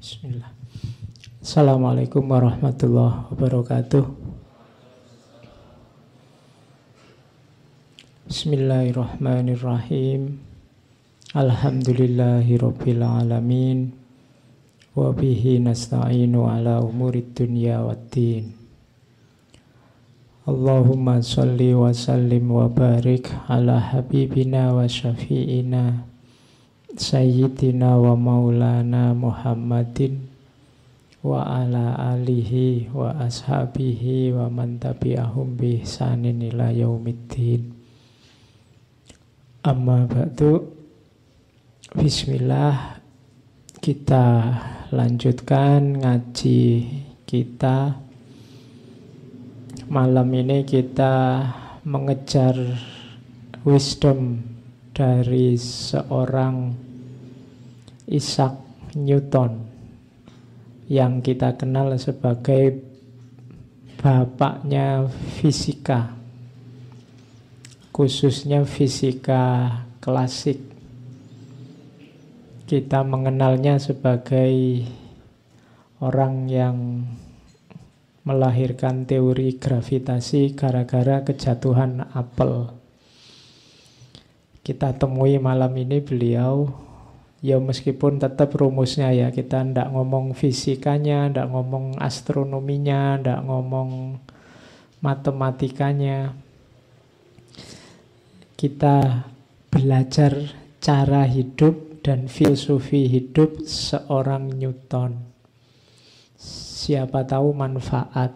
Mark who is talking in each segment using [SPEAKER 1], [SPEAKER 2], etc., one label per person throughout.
[SPEAKER 1] Bismillah. Assalamualaikum warahmatullahi wabarakatuh. Bismillahirrahmanirrahim. Alhamdulillahirabbil alamin. Wa bihi nasta'inu ala umurid dunya waddin. Allahumma shalli wa sallim wa barik ala habibina wa syafi'ina Sayyidina wa maulana Muhammadin wa ala alihi wa ashabihi wa man tabi'ahum bi ihsanin ila yaumiddin. Amma ba'du. Bismillah. Kita lanjutkan ngaji kita. Malam ini kita mengejar wisdom dari seorang Isaac Newton yang kita kenal sebagai bapaknya fisika, khususnya fisika klasik. Kita mengenalnya sebagai orang yang melahirkan teori gravitasi gara-gara kejatuhan apel. Kita temui malam ini beliau, ya meskipun tetap rumusnya ya, kita ndak ngomong fisikanya, ndak ngomong astronominya, ndak ngomong matematikanya. Kita belajar cara hidup dan filosofi hidup seorang Newton. Siapa tahu manfaat.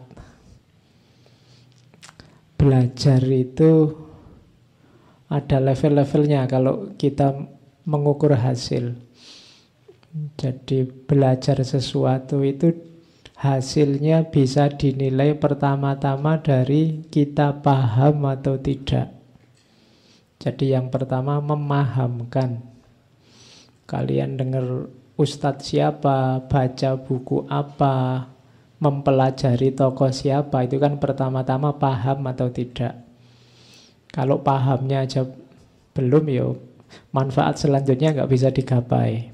[SPEAKER 1] Belajar itu ada level-levelnya kalau kita mengukur hasil. Jadi belajar sesuatu itu hasilnya bisa dinilai pertama-tama dari kita paham atau tidak. Jadi yang pertama memahamkan. Kalian dengar ustadz siapa, baca buku apa, mempelajari tokoh siapa, itu kan pertama-tama paham atau tidak. Kalau pahamnya aja belum, ya manfaat selanjutnya nggak bisa digapai.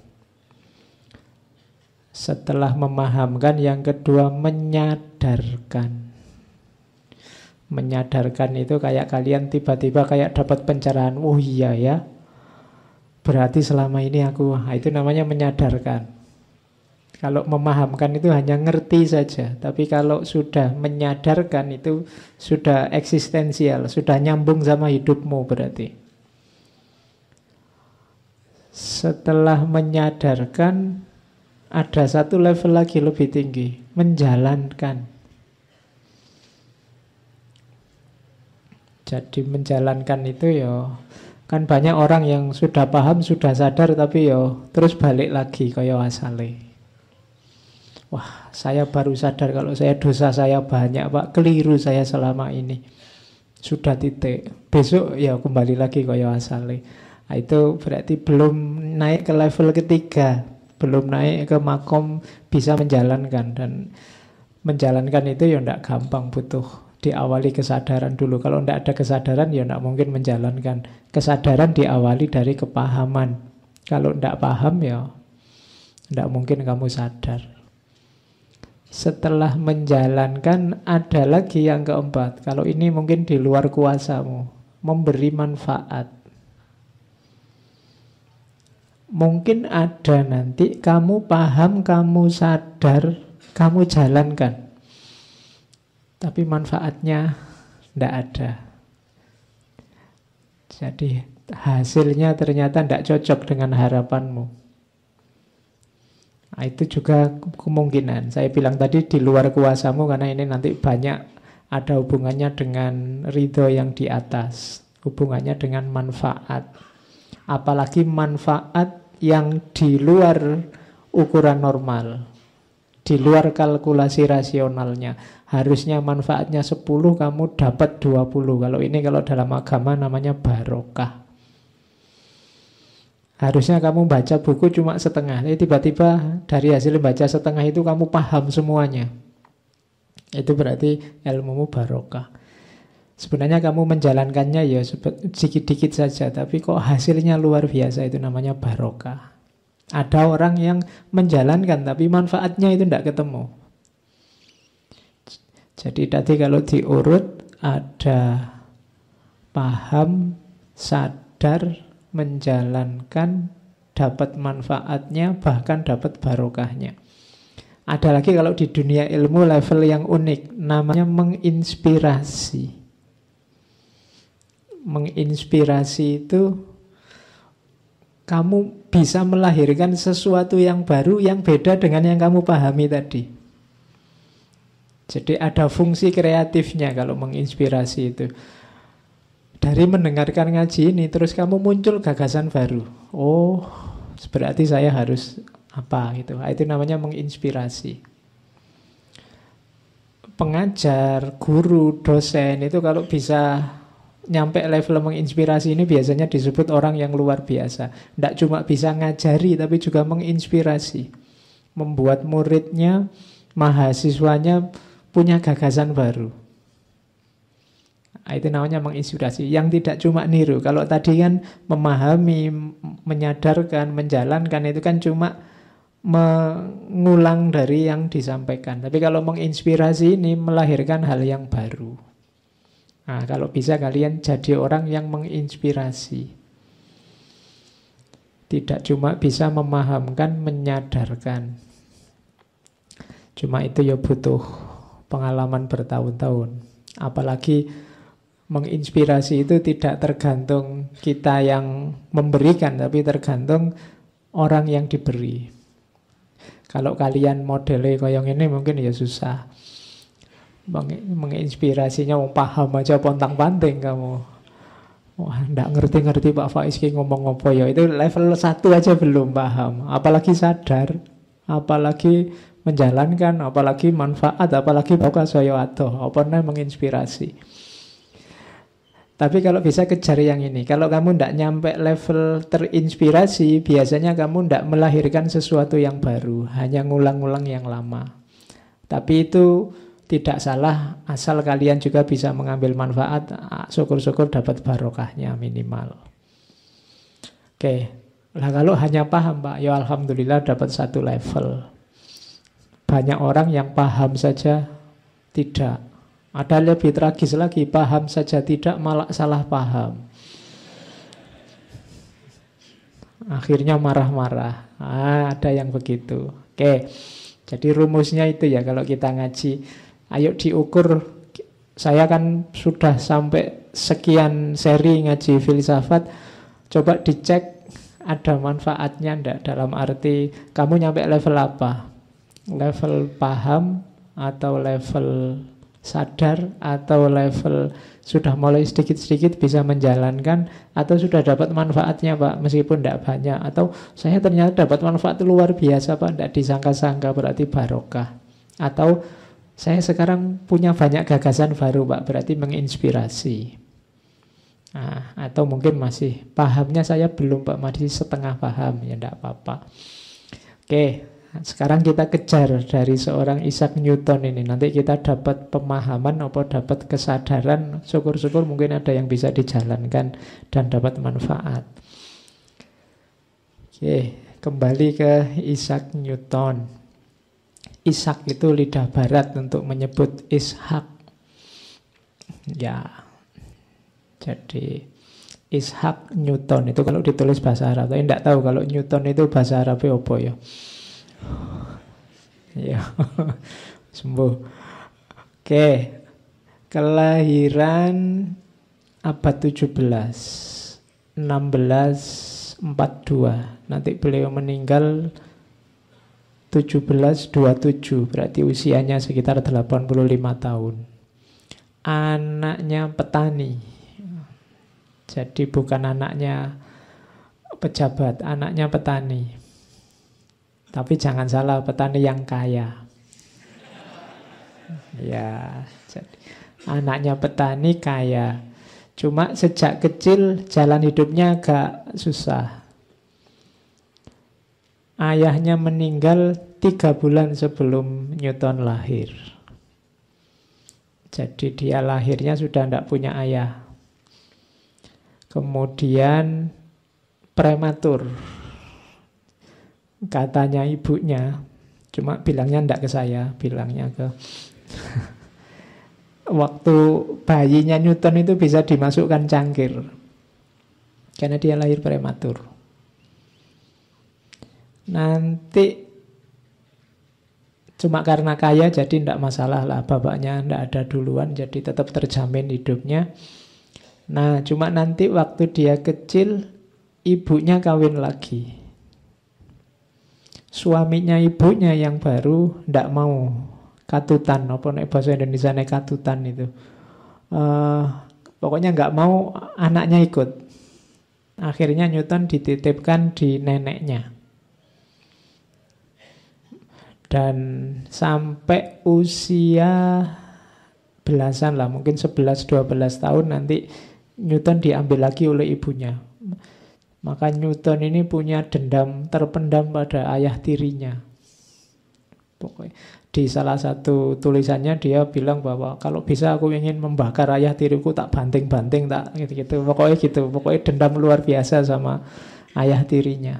[SPEAKER 1] Setelah memahamkan, yang kedua menyadarkan. Menyadarkan itu kayak kalian tiba-tiba kayak dapat pencerahan. Oh iya ya, berarti selama ini aku, itu namanya menyadarkan. Kalau memahamkan itu hanya ngerti saja. Tapi kalau sudah menyadarkan itu sudah eksistensial, sudah nyambung sama hidupmu berarti. Setelah menyadarkan, ada satu level lagi lebih tinggi, menjalankan. Jadi menjalankan itu ya, kan banyak orang yang sudah paham, sudah sadar, tapi ya terus balik lagi kaya asale. Wah, saya baru sadar kalau saya dosa saya banyak, Pak. Keliru saya selama ini. Sudah titik. Besok ya kembali lagi kaya asale. Nah, itu berarti belum naik ke level ketiga, belum naik ke makom bisa menjalankan. Dan menjalankan itu ya tidak gampang, butuh diawali kesadaran dulu. Kalau tidak ada kesadaran ya tidak mungkin menjalankan. Kesadaran diawali dari kepahaman. Kalau tidak paham ya tidak mungkin kamu sadar. Setelah menjalankan ada lagi yang keempat. Kalau ini mungkin di luar kuasamu, memberi manfaat. Mungkin ada nanti kamu paham, kamu sadar, kamu jalankan. Tapi manfaatnya tidak ada. Jadi hasilnya ternyata tidak cocok dengan harapanmu. Nah, itu juga kemungkinan. Saya bilang tadi di luar kuasamu karena ini nanti banyak ada hubungannya dengan ridho yang di atas. Hubungannya dengan manfaat. Apalagi manfaat yang di luar ukuran normal, di luar kalkulasi rasionalnya. Harusnya manfaatnya 10, kamu dapat 20. Kalau ini kalau dalam agama namanya barokah. Harusnya kamu baca buku cuma setengah, tapi tiba-tiba dari hasil baca setengah itu kamu paham semuanya. Itu berarti ilmumu barokah. Sebenarnya kamu menjalankannya ya sedikit-dikit saja, tapi kok hasilnya luar biasa, itu namanya barokah. Ada orang yang menjalankan tapi manfaatnya itu tidak ketemu. Jadi tadi kalau diurut ada paham, sadar, menjalankan, dapat manfaatnya, bahkan dapat barokahnya. Ada lagi kalau di dunia ilmu level yang unik, namanya menginspirasi. Menginspirasi itu kamu bisa melahirkan sesuatu yang baru yang beda dengan yang kamu pahami tadi. Jadi ada fungsi kreatifnya kalau menginspirasi itu. Dari mendengarkan ngaji ini terus kamu muncul gagasan baru. Oh, berarti saya harus apa gitu. Itu namanya menginspirasi. Pengajar, guru, dosen itu kalau bisa nyampe level menginspirasi ini biasanya disebut orang yang luar biasa. Tidak cuma bisa ngajari tapi juga menginspirasi. Membuat muridnya, mahasiswanya punya gagasan baru. Itu namanya menginspirasi. Yang tidak cuma niru. Kalau tadi kan memahami, menyadarkan, menjalankan itu kan cuma mengulang dari yang disampaikan. Tapi kalau menginspirasi ini melahirkan hal yang baru. Nah, kalau bisa kalian jadi orang yang menginspirasi. Tidak cuma bisa memahamkan, menyadarkan. Cuma itu ya butuh pengalaman bertahun-tahun. Apalagi menginspirasi itu tidak tergantung kita yang memberikan, tapi tergantung orang yang diberi. Kalau kalian modelnya kayak ini mungkin ya susah. Menginspirasinya mau paham aja pontang-panting kamu. Wah, enggak ngerti-ngerti Pak Faiz ngomong apa ya. Itu level 1 aja belum paham. Apalagi sadar, apalagi menjalankan, apalagi manfaat, apalagi bapak saya atau apa namanya menginspirasi. Tapi kalau bisa kejar yang ini. Kalau kamu tidak nyampe level terinspirasi, biasanya kamu tidak melahirkan sesuatu yang baru, hanya ngulang-ngulang yang lama. Tapi itu tidak salah, asal kalian juga bisa mengambil manfaat, syukur-syukur dapat barokahnya minimal. Oke, lah kalau hanya paham Pak, ya alhamdulillah dapat 1 level. Banyak orang yang paham saja tidak. Ada lebih tragis lagi, paham saja tidak, malah salah paham. Akhirnya marah-marah. Ada yang begitu. Oke, jadi rumusnya itu ya kalau kita ngaji. Ayo diukur, saya kan sudah sampai sekian seri ngaji filsafat, coba dicek ada manfaatnya enggak, dalam arti kamu nyampe level apa? Level paham atau level sadar atau level sudah mulai sedikit-sedikit bisa menjalankan atau sudah dapat manfaatnya Pak meskipun tidak banyak, atau saya ternyata dapat manfaat luar biasa Pak, tidak disangka-sangka, berarti barokah. Atau saya sekarang punya banyak gagasan baru Pak, berarti menginspirasi. Nah, atau mungkin masih pahamnya saya belum Pak, masih setengah paham, ya tidak apa-apa. Oke, sekarang kita kejar dari seorang Isaac Newton ini. Nanti kita dapat pemahaman atau dapat kesadaran, syukur-syukur mungkin ada yang bisa dijalankan dan dapat manfaat. Oke, kembali ke Isaac Newton. Ishak itu lidah barat untuk menyebut Ishak. Ya, jadi Ishak Newton itu kalau ditulis bahasa Arab. Tapi tidak tahu kalau Newton itu bahasa Arabnya apa ya. Ya, sembuh. Oke, kelahiran abad 17, 1642. Nanti beliau meninggal 1727, berarti usianya sekitar 85 tahun. Anaknya petani. Jadi bukan anaknya pejabat, anaknya petani. Tapi jangan salah, petani yang kaya. Ya, jadi anaknya petani kaya. Cuma sejak kecil jalan hidupnya agak susah. Ayahnya meninggal 3 bulan sebelum Newton lahir. Jadi dia lahirnya sudah tidak punya ayah. Kemudian prematur. katanya ibunya. Cuma bilangnya enggak ke saya, bilangnya ke waktu bayinya Newton itu bisa dimasukkan cangkir karena dia lahir prematur. Nanti cuma karena kaya jadi tidak masalah lah, bapaknya tidak ada duluan, jadi tetap terjamin hidupnya. Nah, cuma nanti waktu dia kecil ibunya kawin lagi. Suaminya ibunya yang baru tidak mau, katutan, apa nek bahasa Indonesia nek katutan itu. Pokoknya nggak mau anaknya ikut. Akhirnya Newton dititipkan di neneknya. Dan sampai usia belasan lah, mungkin 11-12 tahun nanti Newton diambil lagi oleh ibunya. Maka Newton ini punya dendam terpendam pada ayah tirinya. Pokoknya di salah satu tulisannya dia bilang bahwa kalau bisa aku ingin membakar ayah tiriku, tak banting-banting, tak gitu-gitu. Pokoknya gitu, pokoknya dendam luar biasa sama ayah tirinya.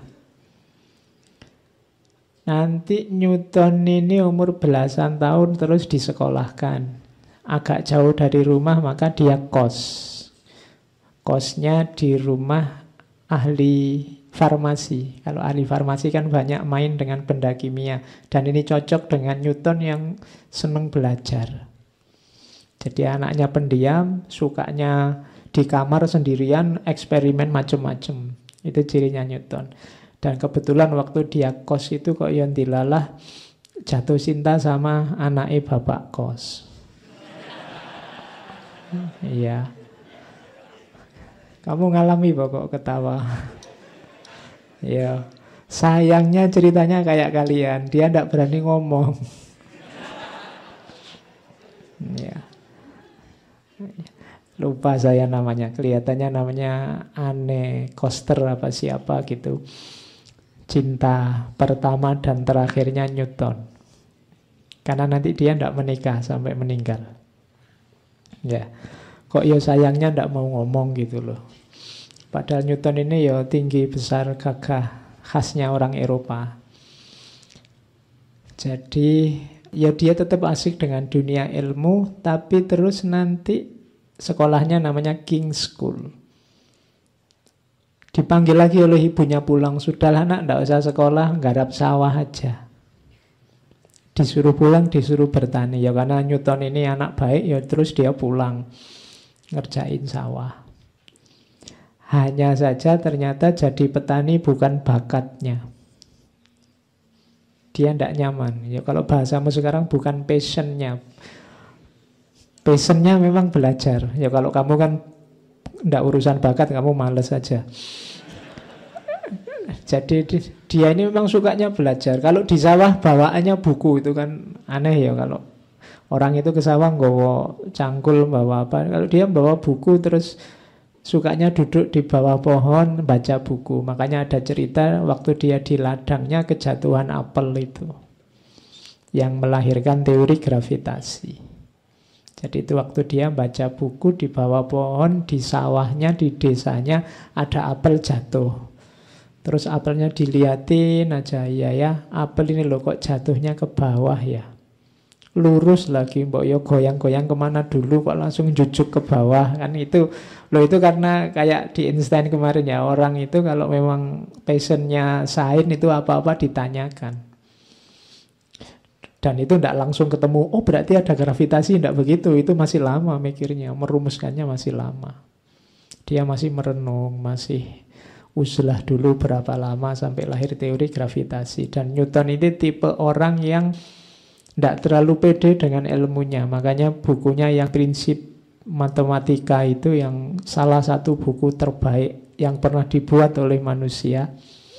[SPEAKER 1] Nanti Newton ini umur belasan tahun terus disekolahkan. Agak jauh dari rumah maka dia kos. Kosnya di rumah ahli farmasi. Kalau ahli farmasi kan banyak main dengan benda kimia. Dan ini cocok dengan Newton yang senang belajar. Jadi anaknya pendiam, sukanya di kamar sendirian, eksperimen macam-macam. Itu cirinya Newton. Dan kebetulan waktu dia kos itu kok yang dilalah jatuh cinta sama anaknya bapak kos. Iya. Kamu ngalami pokok ketawa. Ya, sayangnya ceritanya kayak kalian, dia tidak berani ngomong. Ya. Lupa saya namanya, kelihatannya namanya Anne Koster apa siapa gitu. Cinta pertama dan terakhirnya Newton. Karena nanti dia tidak menikah sampai meninggal. Ya, kok ya sayangnya tidak mau ngomong gitu loh. Padahal Newton ini ya tinggi, besar, gagah, khasnya orang Eropa. Jadi ya dia tetap asik dengan dunia ilmu, tapi terus nanti sekolahnya namanya King's School. Dipanggil lagi oleh ibunya pulang, sudahlah nak, tidak usah sekolah, garap sawah aja. Disuruh pulang, disuruh bertani. Ya karena Newton ini anak baik, ya terus dia pulang ngerjain sawah. Hanya saja ternyata jadi petani bukan bakatnya. Dia tidak nyaman. Ya kalau bahasamu sekarang bukan passionnya. Passionnya memang belajar. Ya kalau kamu kan tidak urusan bakat, kamu males saja. Jadi dia ini memang sukanya belajar. Kalau di sawah bawaannya buku, itu kan aneh ya. Kalau orang itu ke sawah bawa cangkul, bawa apa. Kalau dia bawa buku, terus sukanya duduk di bawah pohon baca buku. Makanya ada cerita waktu dia di ladangnya kejatuhan apel itu, yang melahirkan teori gravitasi. Jadi itu waktu dia baca buku di bawah pohon, di sawahnya, di desanya ada apel jatuh. Terus apelnya diliatin aja, ya apel ini loh kok jatuhnya ke bawah ya. Lurus lagi, mbok yo goyang-goyang kemana dulu kok langsung jujuk ke bawah. Kan itu, loh itu karena kayak di Einstein kemarin ya, orang itu kalau memang passionnya sains itu apa-apa ditanyakan. Dan itu tidak langsung ketemu, oh berarti ada gravitasi, tidak begitu. Itu masih lama mikirnya, merumuskannya masih lama. Dia masih merenung, masih uzlah dulu berapa lama sampai lahir teori gravitasi. Dan Newton ini tipe orang yang tidak terlalu pede dengan ilmunya. Makanya bukunya yang prinsip matematika itu yang salah satu buku terbaik yang pernah dibuat oleh manusia.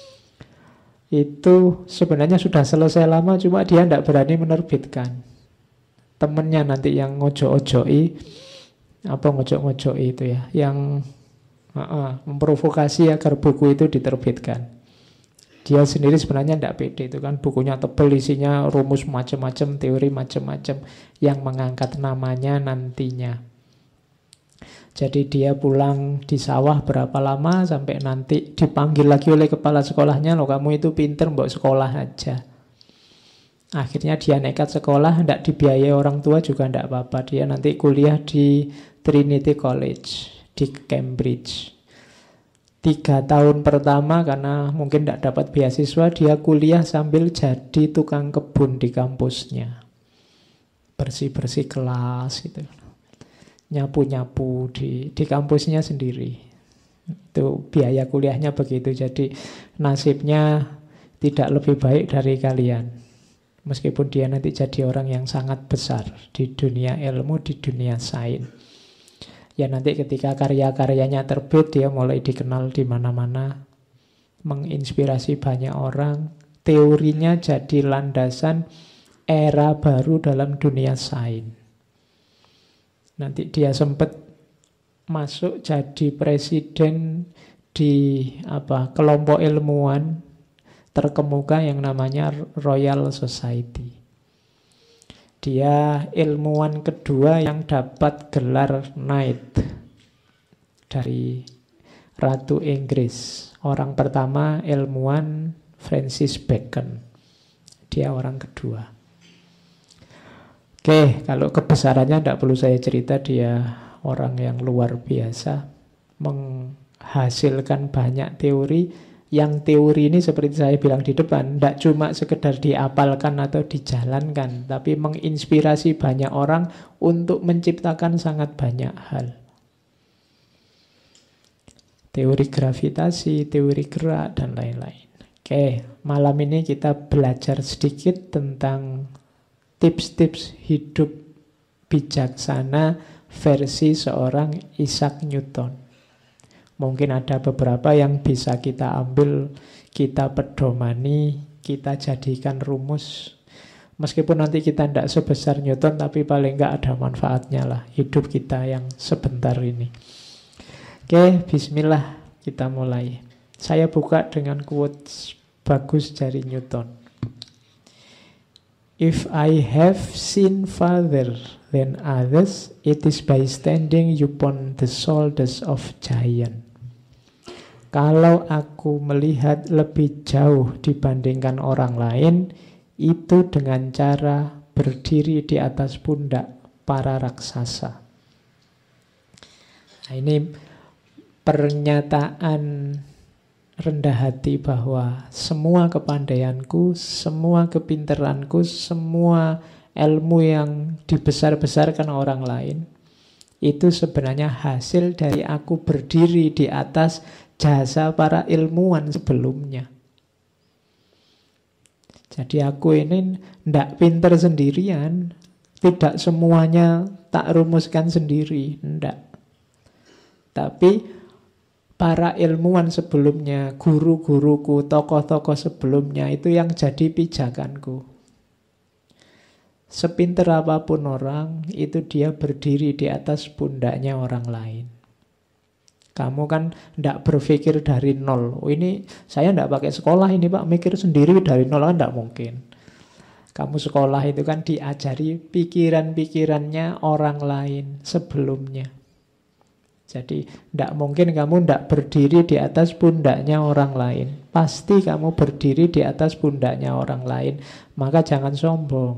[SPEAKER 1] Itu sebenarnya sudah selesai lama, cuma dia tidak berani menerbitkan. Temennya nanti yang ngojo-ojoi, apa ngojo-ngojoi itu ya, yang memprovokasi agar buku itu diterbitkan. Dia sendiri sebenarnya tidak pede, itu kan bukunya tebal, isinya rumus macam-macam, teori macam-macam yang mengangkat namanya nantinya. Jadi dia pulang di sawah berapa lama sampai nanti dipanggil lagi oleh kepala sekolahnya, loh kamu itu pinter, mbok sekolah aja. Akhirnya dia nekat sekolah, tidak dibiayai orang tua juga tidak apa-apa. Dia nanti kuliah di Trinity College di Cambridge. 3 tahun pertama karena mungkin tidak dapat beasiswa, dia kuliah sambil jadi tukang kebun di kampusnya. Bersih-bersih kelas gitu. Nyapu-nyapu di kampusnya sendiri. Itu biaya kuliahnya begitu. Jadi nasibnya tidak lebih baik dari kalian. Meskipun dia nanti jadi orang yang sangat besar di dunia ilmu, di dunia sains. Ya nanti ketika karya-karyanya terbit, dia mulai dikenal di mana-mana, menginspirasi banyak orang. Teorinya jadi landasan era baru dalam dunia sains. Nanti dia sempat masuk jadi presiden di kelompok ilmuwan terkemuka yang namanya Royal Society. Dia ilmuwan kedua yang dapat gelar Knight dari Ratu Inggris. Orang pertama ilmuwan Francis Bacon. Dia orang kedua. Oke, kalau kebesarannya tidak perlu saya cerita, dia orang yang luar biasa, menghasilkan banyak teori. Yang teori ini seperti saya bilang di depan, tidak cuma sekedar diapalkan atau dijalankan, tapi menginspirasi banyak orang untuk menciptakan sangat banyak hal. Teori gravitasi, teori gerak, dan lain-lain. Oke, malam ini kita belajar sedikit tentang tips-tips hidup bijaksana versi seorang Isaac Newton. Mungkin ada beberapa yang bisa kita ambil, kita pedomani, kita jadikan rumus. Meskipun nanti kita tidak sebesar Newton, tapi paling nggak ada manfaatnya lah hidup kita yang sebentar ini. Oke, bismillah, kita mulai. Saya buka dengan quotes bagus dari Newton. If I have seen farther than others, it is by standing upon the shoulders of giants. Kalau aku melihat lebih jauh dibandingkan orang lain, itu dengan cara berdiri di atas pundak para raksasa. Nah, ini pernyataan rendah hati bahwa semua kepandaianku, semua kepinteranku, semua ilmu yang dibesar-besarkan orang lain, itu sebenarnya hasil dari aku berdiri di atas jasa para ilmuwan sebelumnya. Jadi aku ini tidak pinter sendirian, tidak semuanya tak rumuskan sendiri, tidak. Tapi para ilmuwan sebelumnya, guru-guruku, tokoh-tokoh sebelumnya, itu yang jadi pijakanku. Sepinter apapun orang, itu dia berdiri di atas pundaknya orang lain. Kamu kan tidak berpikir dari nol. Oh, ini saya tidak pakai sekolah ini Pak, mikir sendiri dari nol kan tidak mungkin. Kamu sekolah itu kan diajari pikiran-pikirannya orang lain sebelumnya. Jadi tidak mungkin kamu tidak berdiri di atas pundaknya orang lain. Pasti kamu berdiri di atas pundaknya orang lain. Maka jangan sombong.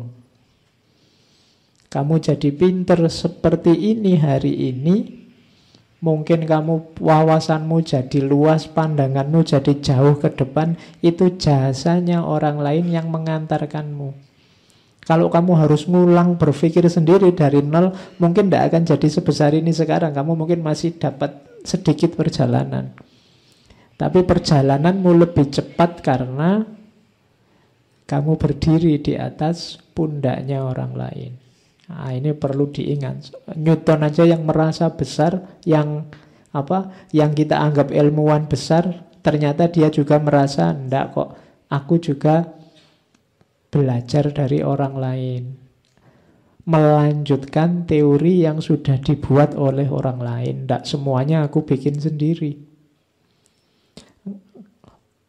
[SPEAKER 1] Kamu jadi pinter seperti ini hari ini, mungkin kamu wawasanmu jadi luas, pandanganmu jadi jauh ke depan. Itu jasanya orang lain yang mengantarkanmu. Kalau kamu harus ngulang berpikir sendiri dari nol, mungkin tidak akan jadi sebesar ini sekarang. Kamu mungkin masih dapat sedikit perjalanan. Tapi perjalananmu lebih cepat karena kamu berdiri di atas pundaknya orang lain. Nah, ini perlu diingat. Newton aja yang merasa besar, yang kita anggap ilmuwan besar, ternyata dia juga merasa, enggak kok, aku juga belajar dari orang lain, melanjutkan teori yang sudah dibuat oleh orang lain. Tidak semuanya aku bikin sendiri.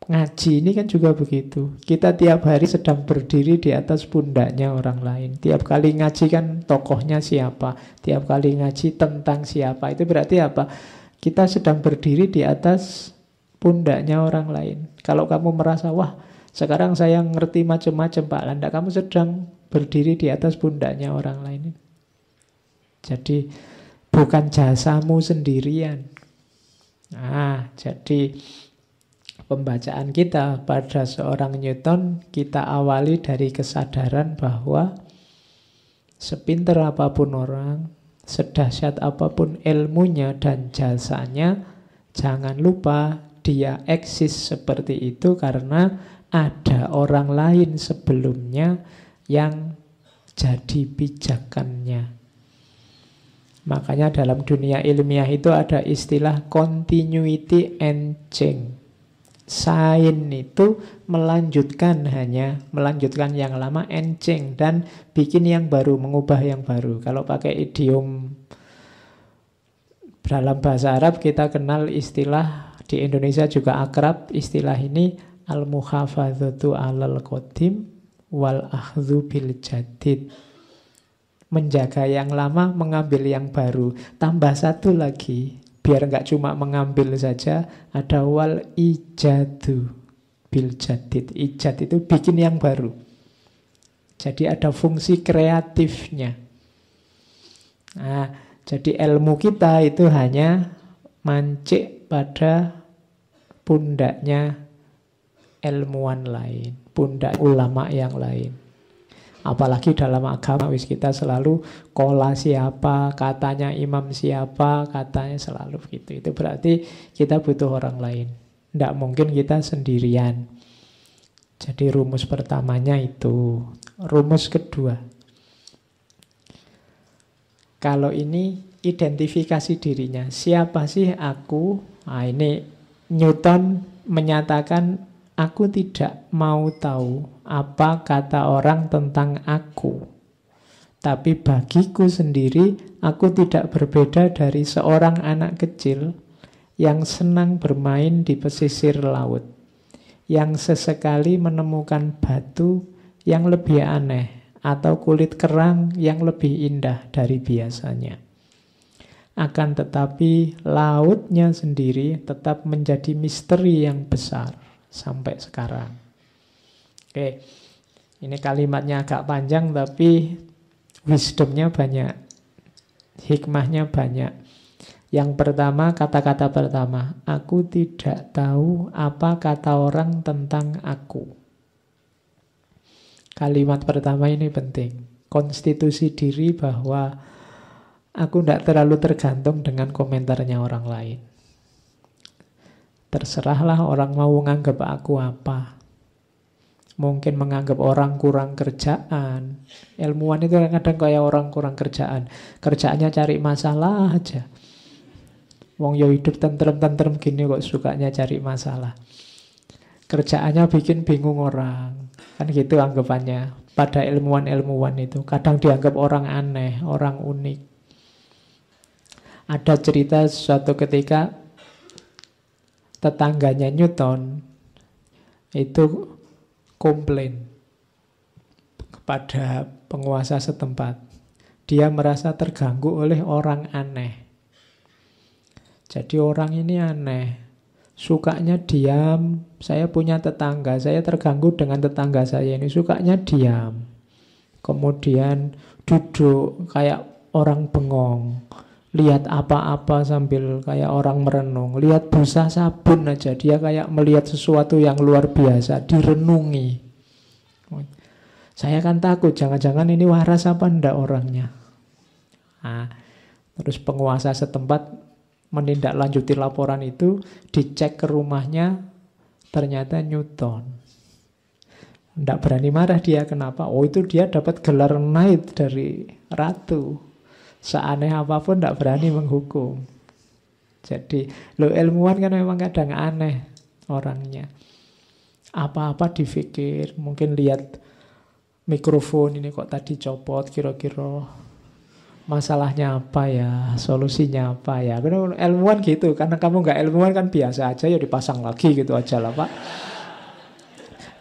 [SPEAKER 1] Ngaji ini kan juga begitu. Kita tiap hari sedang berdiri di atas pundaknya orang lain. Tiap kali ngaji kan tokohnya siapa. Tiap kali ngaji tentang siapa. Itu berarti apa? Kita sedang berdiri di atas pundaknya orang lain. Kalau kamu merasa, wah sekarang saya ngerti macam-macam Pak Landa, kamu sedang berdiri di atas pundaknya orang lain. Jadi bukan jasamu sendirian. Nah, jadi pembacaan kita pada seorang Newton, kita awali dari kesadaran bahwa sepinter apapun orang, sedahsyat apapun ilmunya dan jasanya, jangan lupa dia eksis seperti itu karena ada orang lain sebelumnya yang jadi pijakannya. Makanya dalam dunia ilmiah itu ada istilah continuity and change. Sains itu melanjutkan yang lama, encing, dan bikin yang baru, mengubah yang baru. Kalau pakai idiom dalam bahasa Arab kita kenal istilah, di Indonesia juga akrab istilah ini, al-muhafadzatu alal qadim wal akhdhu bil jadid. Menjaga yang lama, mengambil yang baru. Tambah satu lagi, biar nggak cuma mengambil saja, ada wal ijadu bil jadid. Ijad itu bikin yang baru. Jadi ada fungsi kreatifnya. Nah, jadi ilmu kita itu hanya mancik pada pundaknya ilmuwan lain, pundak ulama yang lain. Apalagi dalam agama kita selalu kola siapa, katanya imam siapa, katanya selalu gitu. Itu berarti kita butuh orang lain. Tidak mungkin kita sendirian. Jadi rumus pertamanya itu. Rumus kedua, kalau ini identifikasi dirinya. Siapa sih aku? Nah, ini Newton menyatakan, aku tidak mau tahu apa kata orang tentang aku. Tapi bagiku sendiri, aku tidak berbeda dari seorang anak kecil yang senang bermain di pesisir laut, yang sesekali menemukan batu yang lebih aneh atau kulit kerang yang lebih indah dari biasanya. Akan tetapi lautnya sendiri tetap menjadi misteri yang besar sampai sekarang. Oke, ini kalimatnya agak panjang tapi wisdomnya banyak, hikmahnya banyak. Yang pertama, kata-kata pertama, aku tidak tahu apa kata orang tentang aku. Kalimat pertama ini penting. Konstitusi diri bahwa aku tidak terlalu tergantung dengan komentarnya orang lain. Terserahlah orang mau menganggap aku apa. Mungkin menganggap orang kurang kerjaan. Ilmuwan itu kadang kayak orang kurang kerjaan. Kerjaannya cari masalah aja. Wong yo hidup tentrem-tentrem gini kok sukanya cari masalah. Kerjaannya bikin bingung orang. Kan gitu anggapannya. Pada ilmuwan-ilmuwan itu kadang dianggap orang aneh, orang unik. Ada cerita suatu ketika tetangganya Newton itu komplain kepada penguasa setempat. Dia merasa terganggu oleh orang aneh. Jadi orang ini aneh, sukanya diam. Saya punya tetangga, saya terganggu dengan tetangga saya ini, sukanya diam. Kemudian duduk kayak orang bengong, lihat apa-apa sambil kayak orang merenung. Lihat busa sabun aja, dia kayak melihat sesuatu yang luar biasa, direnungi. Saya kan takut, jangan-jangan ini waras apa enggak orangnya. Nah, terus penguasa setempat menindaklanjuti laporan itu, dicek ke rumahnya, ternyata Newton. Tidak berani marah dia, kenapa? Oh, itu dia dapat gelar knight dari ratu. Seaneh apapun tidak berani menghukum. Jadi lo ilmuwan kan memang kadang aneh orangnya. Apa-apa dipikir, mungkin lihat mikrofon ini kok tadi copot, kira-kira masalahnya apa ya, solusinya apa ya. Karena ilmuwan gitu, karena kamu nggak ilmuwan kan biasa aja ya dipasang lagi gitu aja lah Pak.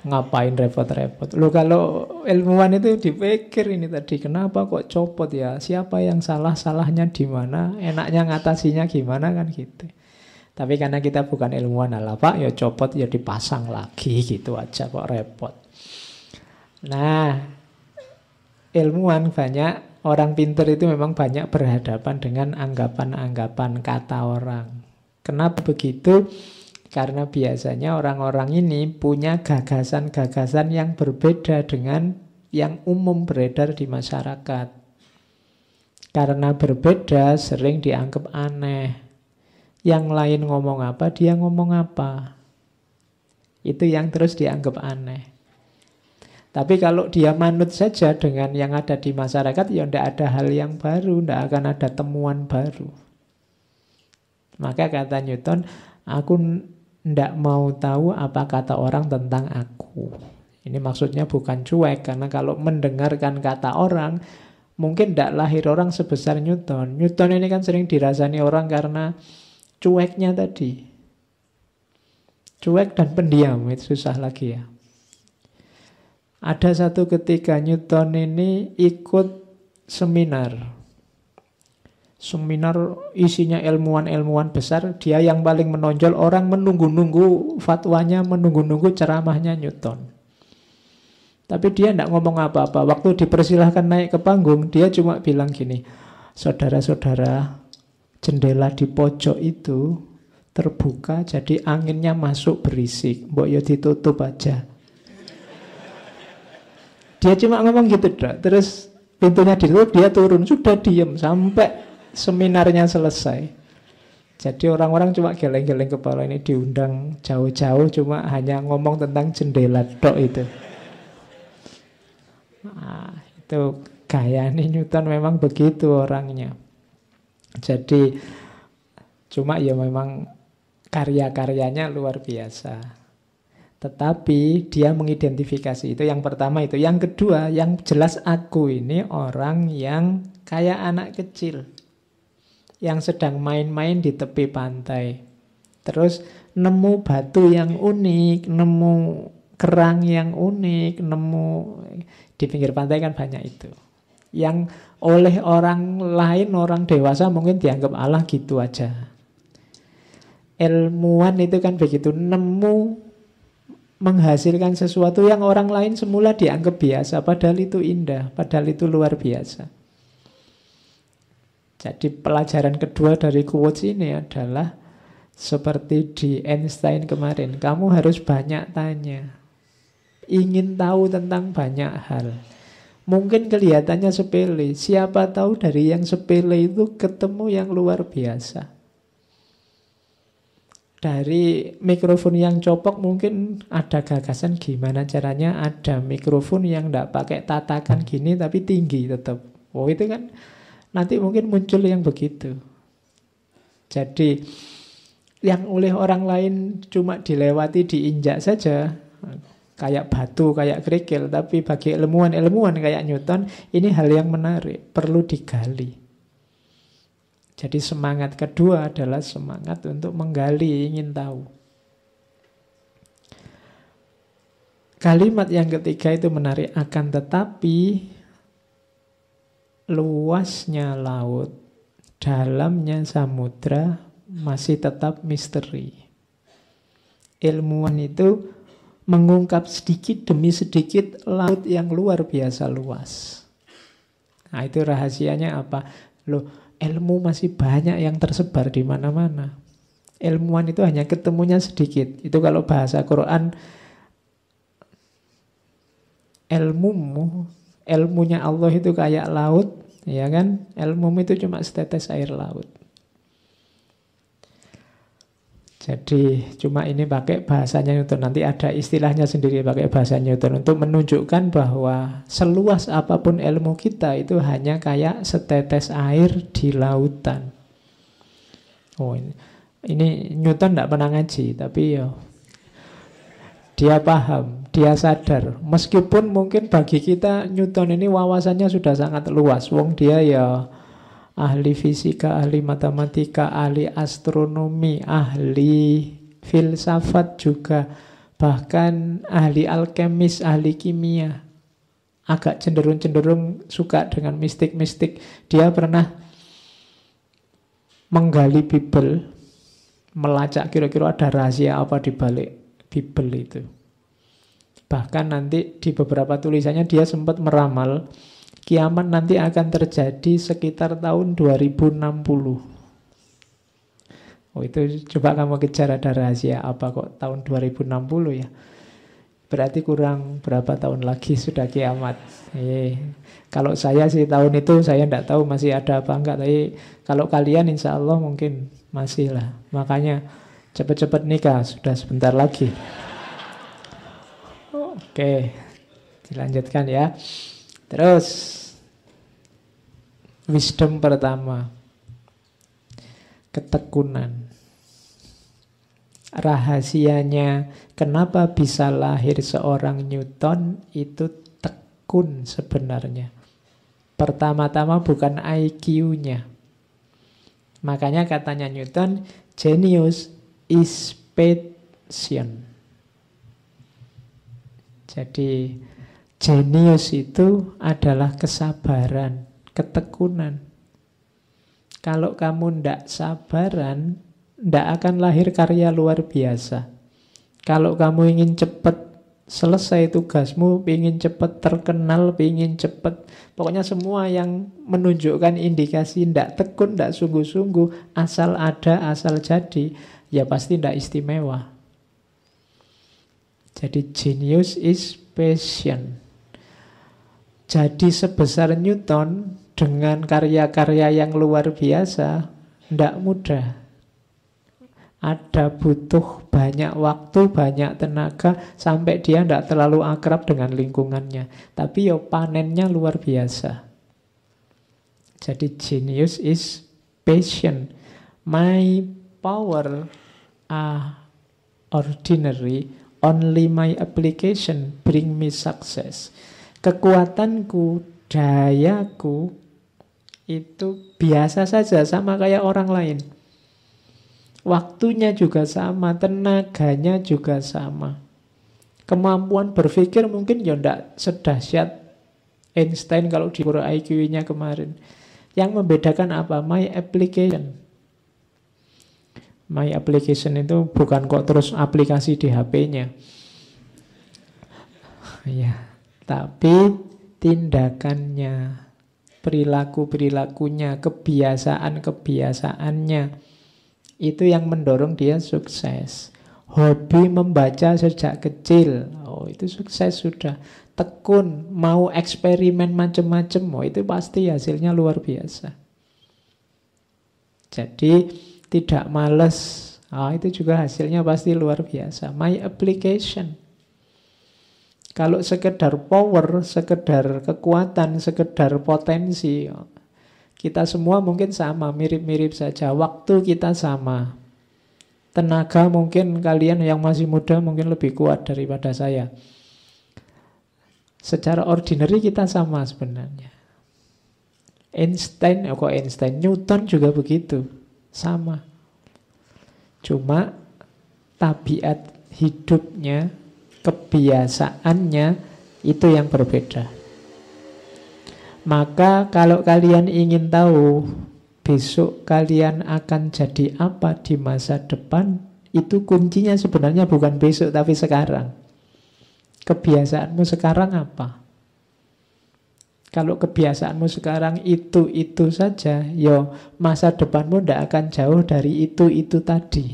[SPEAKER 1] Ngapain repot-repot? Loh kalau ilmuwan itu dipikir ini tadi, kenapa kok copot ya? Siapa yang salah, salahnya di mana? Enaknya ngatasinya gimana kan gitu. Tapi karena kita bukan ilmuwan, lah Pak, ya copot ya dipasang lagi gitu aja kok repot. Nah, ilmuwan banyak, orang pinter itu memang banyak berhadapan dengan anggapan-anggapan kata orang. Kenapa begitu? Karena biasanya orang-orang ini punya gagasan-gagasan yang berbeda dengan yang umum beredar di masyarakat. Karena berbeda sering dianggap aneh. Yang lain ngomong apa, dia ngomong apa. Itu yang terus dianggap aneh. Tapi kalau dia manut saja dengan yang ada di masyarakat, ya tidak ada hal yang baru, tidak akan ada temuan baru. Maka kata Newton, aku tidak mau tahu apa kata orang tentang aku. Ini maksudnya bukan cuek, karena kalau mendengarkan kata orang, mungkin tidak lahir orang sebesar Newton. Newton ini kan sering dirasani orang karena cueknya tadi. Cuek dan pendiam, itu susah lagi ya. Ada satu ketika Newton ini ikut seminar. Seminar isinya ilmuwan-ilmuwan besar, dia yang paling menonjol, orang menunggu-nunggu fatwanya, menunggu-nunggu ceramahnya Newton. Tapi dia tidak ngomong apa-apa. Waktu dipersilahkan naik ke panggung, dia cuma bilang gini, saudara-saudara, jendela di pojok itu terbuka, jadi anginnya masuk berisik. Mbok yo ditutup aja. Dia cuma ngomong gitu, terus pintunya ditutup, dia turun, sudah diem sampai seminarnya selesai. Jadi orang-orang cuma geleng-geleng kepala, ini diundang jauh-jauh cuma hanya ngomong tentang jendela tok itu. Nah, itu gaya nih Newton memang begitu orangnya. Jadi cuma ya memang karya-karyanya luar biasa. Tetapi dia mengidentifikasi itu yang pertama itu. Yang kedua, yang jelas aku ini orang yang kayak anak kecil yang sedang main-main di tepi pantai. Terus nemu batu yang unik, nemu kerang yang unik, nemu di pinggir pantai kan banyak itu. Yang oleh orang lain, orang dewasa mungkin dianggap Allah gitu aja. Ilmuwan itu kan begitu, nemu menghasilkan sesuatu yang orang lain semula dianggap biasa, padahal itu indah, padahal itu luar biasa. Jadi pelajaran kedua dari quotes ini adalah seperti di Einstein kemarin, kamu harus banyak tanya, ingin tahu tentang banyak hal. Mungkin kelihatannya sepele, siapa tahu dari yang sepele itu ketemu yang luar biasa. Dari mikrofon yang copok mungkin ada gagasan gimana caranya ada mikrofon yang tidak pakai tatakan gini tapi tinggi tetap. Oh itu kan nanti mungkin muncul yang begitu. Jadi yang oleh orang lain cuma dilewati, diinjak saja, kayak batu, kayak kerikil. Tapi bagi ilmuwan-ilmuwan kayak Newton, ini hal yang menarik, perlu digali. Jadi semangat kedua adalah semangat untuk menggali, ingin tahu. Kalimat yang ketiga itu menarik, akan tetapi luasnya laut, dalamnya samudra masih tetap misteri. Ilmuwan itu mengungkap sedikit demi sedikit laut yang luar biasa luas. Nah itu rahasianya apa? Loh, ilmu masih banyak yang tersebar di mana-mana. Ilmuwan itu hanya ketemunya sedikit. Itu kalau bahasa Quran, ilmunya Allah itu kayak laut, ya kan? Ilmumu itu cuma setetes air laut. Jadi cuma ini pakai bahasanya Newton. Nanti ada istilahnya sendiri pakai bahasa Newton untuk menunjukkan bahwa seluas apapun ilmu kita itu hanya kayak setetes air di lautan. Oh ini Newton tidak pernah ngaji, tapi ya dia paham, dia sadar. Meskipun mungkin bagi kita Newton ini wawasannya sudah sangat luas. Wong dia ya ahli fisika, ahli matematika, ahli astronomi, ahli filsafat juga. Bahkan ahli alkemis, ahli kimia agak cenderung-cenderung suka dengan mistik-mistik. Dia pernah menggali Bible, melacak kira-kira ada rahasia apa di balik Bible itu. Bahkan nanti di beberapa tulisannya dia sempat meramal kiamat nanti akan terjadi sekitar tahun 2060. Oh, itu coba kamu kejar ada rahasia apa kok tahun 2060 ya. Berarti kurang berapa tahun lagi sudah kiamat. Kalau saya sih tahun itu saya tidak tahu masih ada apa enggak. Tapi kalau kalian insya Allah mungkin masih lah. Makanya cepat-cepat nikah, sudah sebentar lagi. Oke, dilanjutkan ya. Terus, wisdom pertama, ketekunan. Rahasianya kenapa bisa lahir seorang Newton itu tekun sebenarnya. Pertama-tama bukan IQ-nya. Makanya katanya Newton, genius is passion. Jadi genius itu adalah kesabaran, ketekunan. Kalau kamu ndak sabaran, ndak akan lahir karya luar biasa. Kalau kamu ingin cepat selesai tugasmu, ingin cepat terkenal, ingin cepat, pokoknya semua yang menunjukkan indikasi ndak tekun, ndak sungguh-sungguh, asal ada, asal jadi, ya pasti ndak istimewa. Jadi genius is passion. Jadi sebesar Newton dengan karya-karya yang luar biasa, ndak mudah. Ada butuh banyak waktu, banyak tenaga, sampai dia tidak terlalu akrab dengan lingkungannya. Tapi yo panennya luar biasa. Jadi genius is passion. My power are ordinary, only my application bring me success. Kekuatanku, dayaku, itu biasa saja, sama kayak orang lain. Waktunya juga sama, tenaganya juga sama. Kemampuan berpikir mungkin ya tidak sedahsyat Einstein kalau diukur IQ-nya kemarin. Yang membedakan apa? My application. My application itu bukan kok terus aplikasi di HP-nya. Ya, tapi tindakannya, perilaku-perilakunya, kebiasaan-kebiasaannya, itu yang mendorong dia sukses. Hobi membaca sejak kecil, oh itu sukses sudah. Tekun, mau eksperimen macam-macam, oh itu pasti hasilnya luar biasa. Jadi tidak malas, itu juga hasilnya pasti luar biasa. My application. Kalau sekedar power, sekedar kekuatan, sekedar potensi, kita semua mungkin sama, mirip-mirip saja. Waktu kita sama. Tenaga mungkin kalian yang masih muda mungkin lebih kuat daripada saya. Secara ordinary kita sama sebenarnya. Einstein, Newton juga begitu. Sama. Cuma tabiat hidupnya, kebiasaannya itu yang berbeda. Maka kalau kalian ingin tahu besok kalian akan jadi apa di masa depan, itu kuncinya sebenarnya bukan besok tapi sekarang. Kebiasaanmu sekarang apa? Kalau kebiasaanmu sekarang itu saja, yo masa depanmu tidak akan jauh dari itu tadi.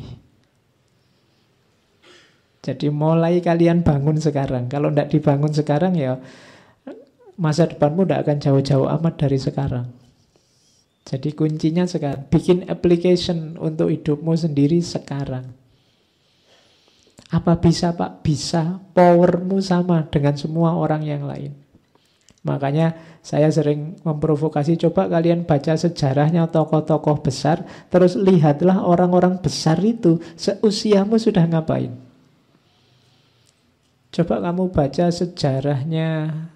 [SPEAKER 1] Jadi mulai kalian bangun sekarang. Kalau tidak dibangun sekarang ya masa depanmu tidak akan jauh-jauh amat dari sekarang. Jadi kuncinya sekarang. Bikin application untuk hidupmu sendiri sekarang. Apa bisa Pak? Bisa. Powermu sama dengan semua orang yang lain. Makanya saya sering memprovokasi, coba kalian baca sejarahnya tokoh-tokoh besar, terus lihatlah orang-orang besar itu seusiamu sudah ngapain. Coba kamu baca sejarahnya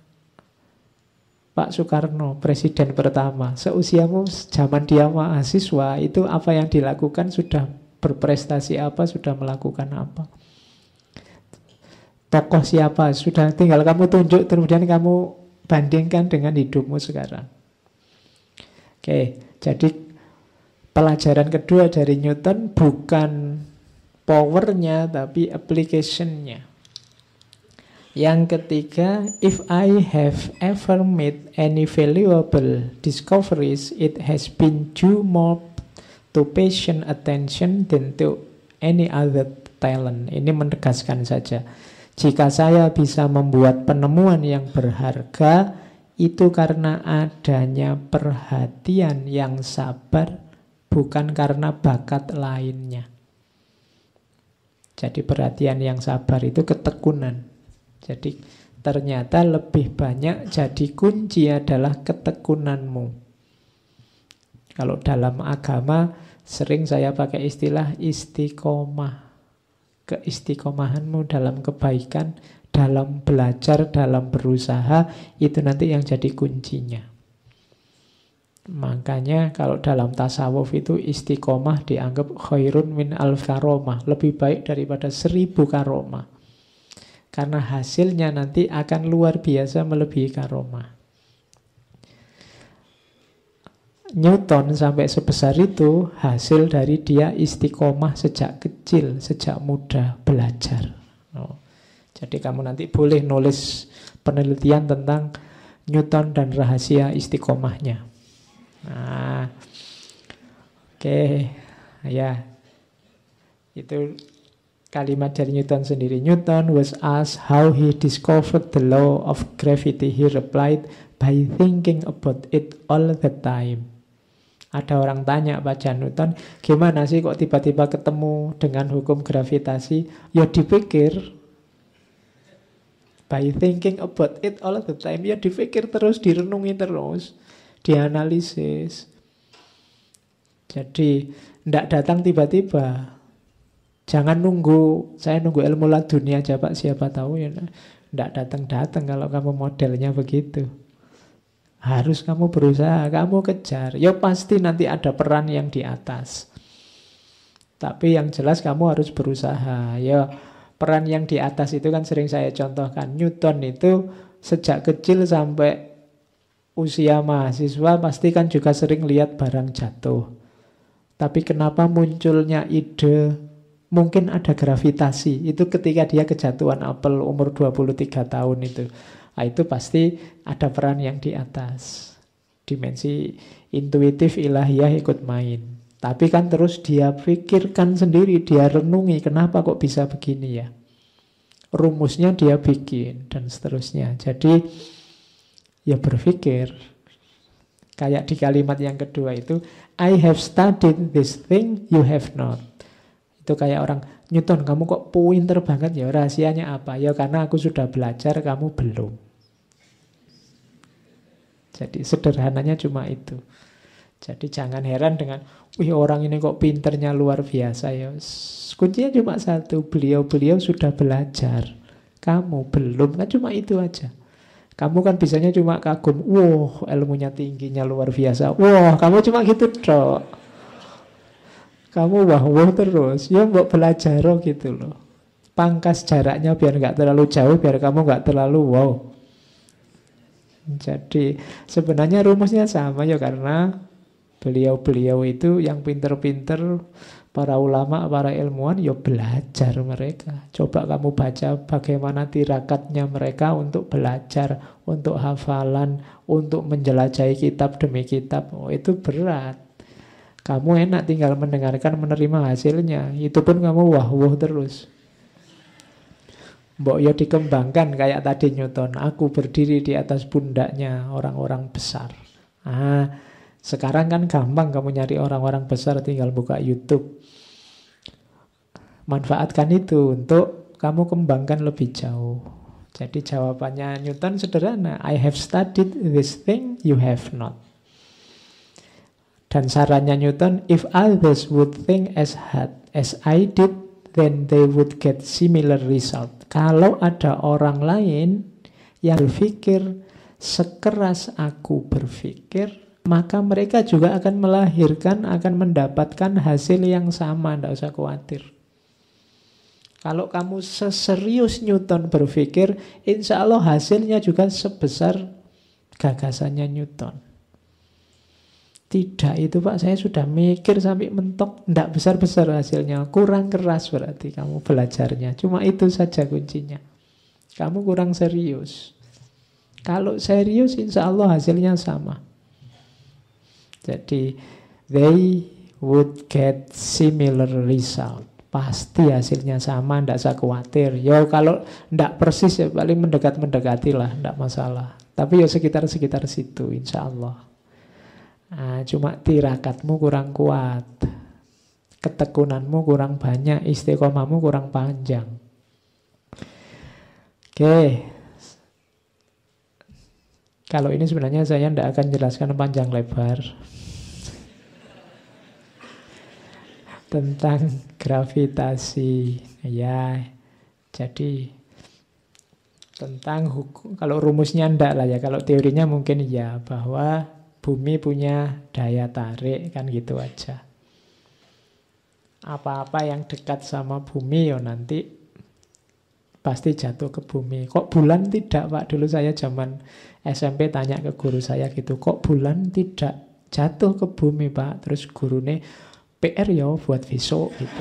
[SPEAKER 1] Pak Soekarno, presiden pertama. Seusiamu zaman dia mahasiswa, itu apa yang dilakukan, sudah berprestasi apa, sudah melakukan apa. tokoh siapa, sudah tinggal kamu tunjuk, kemudian kamu bandingkan dengan hidupmu sekarang. Oke, jadi pelajaran kedua dari Newton bukan powernya, tapi application-nya. Yang ketiga, if I have ever made any valuable discoveries, it has been due more to patient attention than to any other talent. Ini menegaskan saja. Jika saya bisa membuat penemuan yang berharga, itu karena adanya perhatian yang sabar, bukan karena bakat lainnya. Jadi perhatian yang sabar itu ketekunan. Jadi ternyata lebih banyak jadi kunci adalah ketekunanmu. Kalau dalam agama sering saya pakai istilah istiqomah. Keistiqomahanmu dalam kebaikan, dalam belajar, dalam berusaha, itu nanti yang jadi kuncinya. Makanya kalau dalam tasawuf itu istiqomah dianggap khairun min alf karomah, lebih baik daripada 1000 karomah. Karena hasilnya nanti akan luar biasa melebihi karomah. Newton sampai sebesar itu hasil dari dia istiqomah sejak kecil, sejak muda belajar. Jadi kamu nanti boleh nulis penelitian tentang Newton dan rahasia istiqomahnya. Nah, oke, ya, itu kalimat dari Newton sendiri. Newton was asked how he discovered the law of gravity. He replied, by thinking about it all the time. Ada orang tanya Pak Newton, gimana sih kok tiba-tiba ketemu dengan hukum gravitasi? Ya dipikir. By thinking about it all the time. Ya dipikir terus, direnungi terus, dianalisis. Jadi tidak datang tiba-tiba. Jangan nunggu, saya nunggu ilmu laduni aja Pak, siapa tahu ya. Tidak datang-datang kalau kamu modelnya begitu. Harus kamu berusaha, kamu kejar. Ya pasti nanti ada peran yang di atas. Tapi yang jelas kamu harus berusaha. Ya peran yang di atas itu kan sering saya contohkan. Newton itu sejak kecil sampai usia mahasiswa pasti kan juga sering lihat barang jatuh. Tapi kenapa munculnya ide mungkin ada gravitasi? Itu ketika dia kejatuhan apel umur 23 tahun itu. Nah, itu pasti ada peran yang di atas. Dimensi intuitif ilahiyah ikut main. Tapi kan terus dia pikirkan sendiri, dia renungi kenapa kok bisa begini ya. Rumusnya dia bikin dan seterusnya. Jadi ya berpikir. Kayak di kalimat yang kedua itu, I have studied this thing you have not. Itu kayak orang, Newton kamu kok pinter banget ya, rahasianya apa? Ya karena aku sudah belajar, kamu belum. Jadi sederhananya cuma itu. Jadi jangan heran dengan, wih orang ini kok pinternya luar biasa ya. Kuncinya cuma satu, beliau-beliau sudah belajar. Kamu belum, kan cuma itu aja. Kamu kan bisanya cuma kagum, wah ilmunya tingginya luar biasa. Wah kamu cuma gitu dok. Kamu wah terus, ya mbok belajar gitu loh. Pangkas jaraknya biar nggak terlalu jauh, biar kamu nggak terlalu wow. Jadi sebenarnya rumusnya sama ya, karena beliau-beliau itu yang pinter-pinter, para ulama, para ilmuwan ya belajar mereka. Coba kamu baca bagaimana tirakatnya mereka untuk belajar, untuk hafalan, untuk menjelajahi kitab demi kitab. Oh itu berat. Kamu enak tinggal mendengarkan, menerima hasilnya. Itu pun kamu wah terus. Mbok ya dikembangkan kayak tadi Newton. Aku berdiri di atas pundaknya orang-orang besar. Sekarang kan gampang kamu nyari orang-orang besar, tinggal buka YouTube. Manfaatkan itu untuk kamu kembangkan lebih jauh. Jadi jawabannya Newton sederhana. I have studied this thing you have not. Dan sarannya Newton, if others would think as hard as I did, then they would get similar result. Kalau ada orang lain yang berpikir sekeras aku berpikir, maka mereka juga akan melahirkan, akan mendapatkan hasil yang sama. Tidak usah khawatir. Kalau kamu seserius Newton berpikir, insya Allah hasilnya juga sebesar gagasannya Newton. Tidak itu Pak, saya sudah mikir sampai mentok, tidak besar-besar hasilnya. Kurang keras berarti kamu belajarnya. Cuma itu saja kuncinya. Kamu kurang serius. Kalau serius insya Allah hasilnya sama. Jadi they would get similar result. Pasti hasilnya sama, tidak usah khawatir. Ya kalau tidak persis ya paling mendekat-mendekati lah, tidak masalah. Tapi ya sekitar-sekitar situ insya Allah. Nah, cuma tirakatmu kurang kuat, ketekunanmu kurang banyak, istiqomahmu kurang panjang. Oke. Kalau ini sebenarnya saya tidak akan jelaskan panjang lebar tentang gravitasi. Ya, jadi tentang hukum, kalau rumusnya enggak lah ya, kalau teorinya mungkin ya, bahwa bumi punya daya tarik, kan gitu aja. Apa-apa yang dekat sama bumi ya nanti pasti jatuh ke bumi. Kok bulan tidak Pak? Dulu saya zaman SMP tanya ke guru saya gitu, kok bulan tidak jatuh ke bumi Pak? Terus gurune, PR ya buat besok gitu.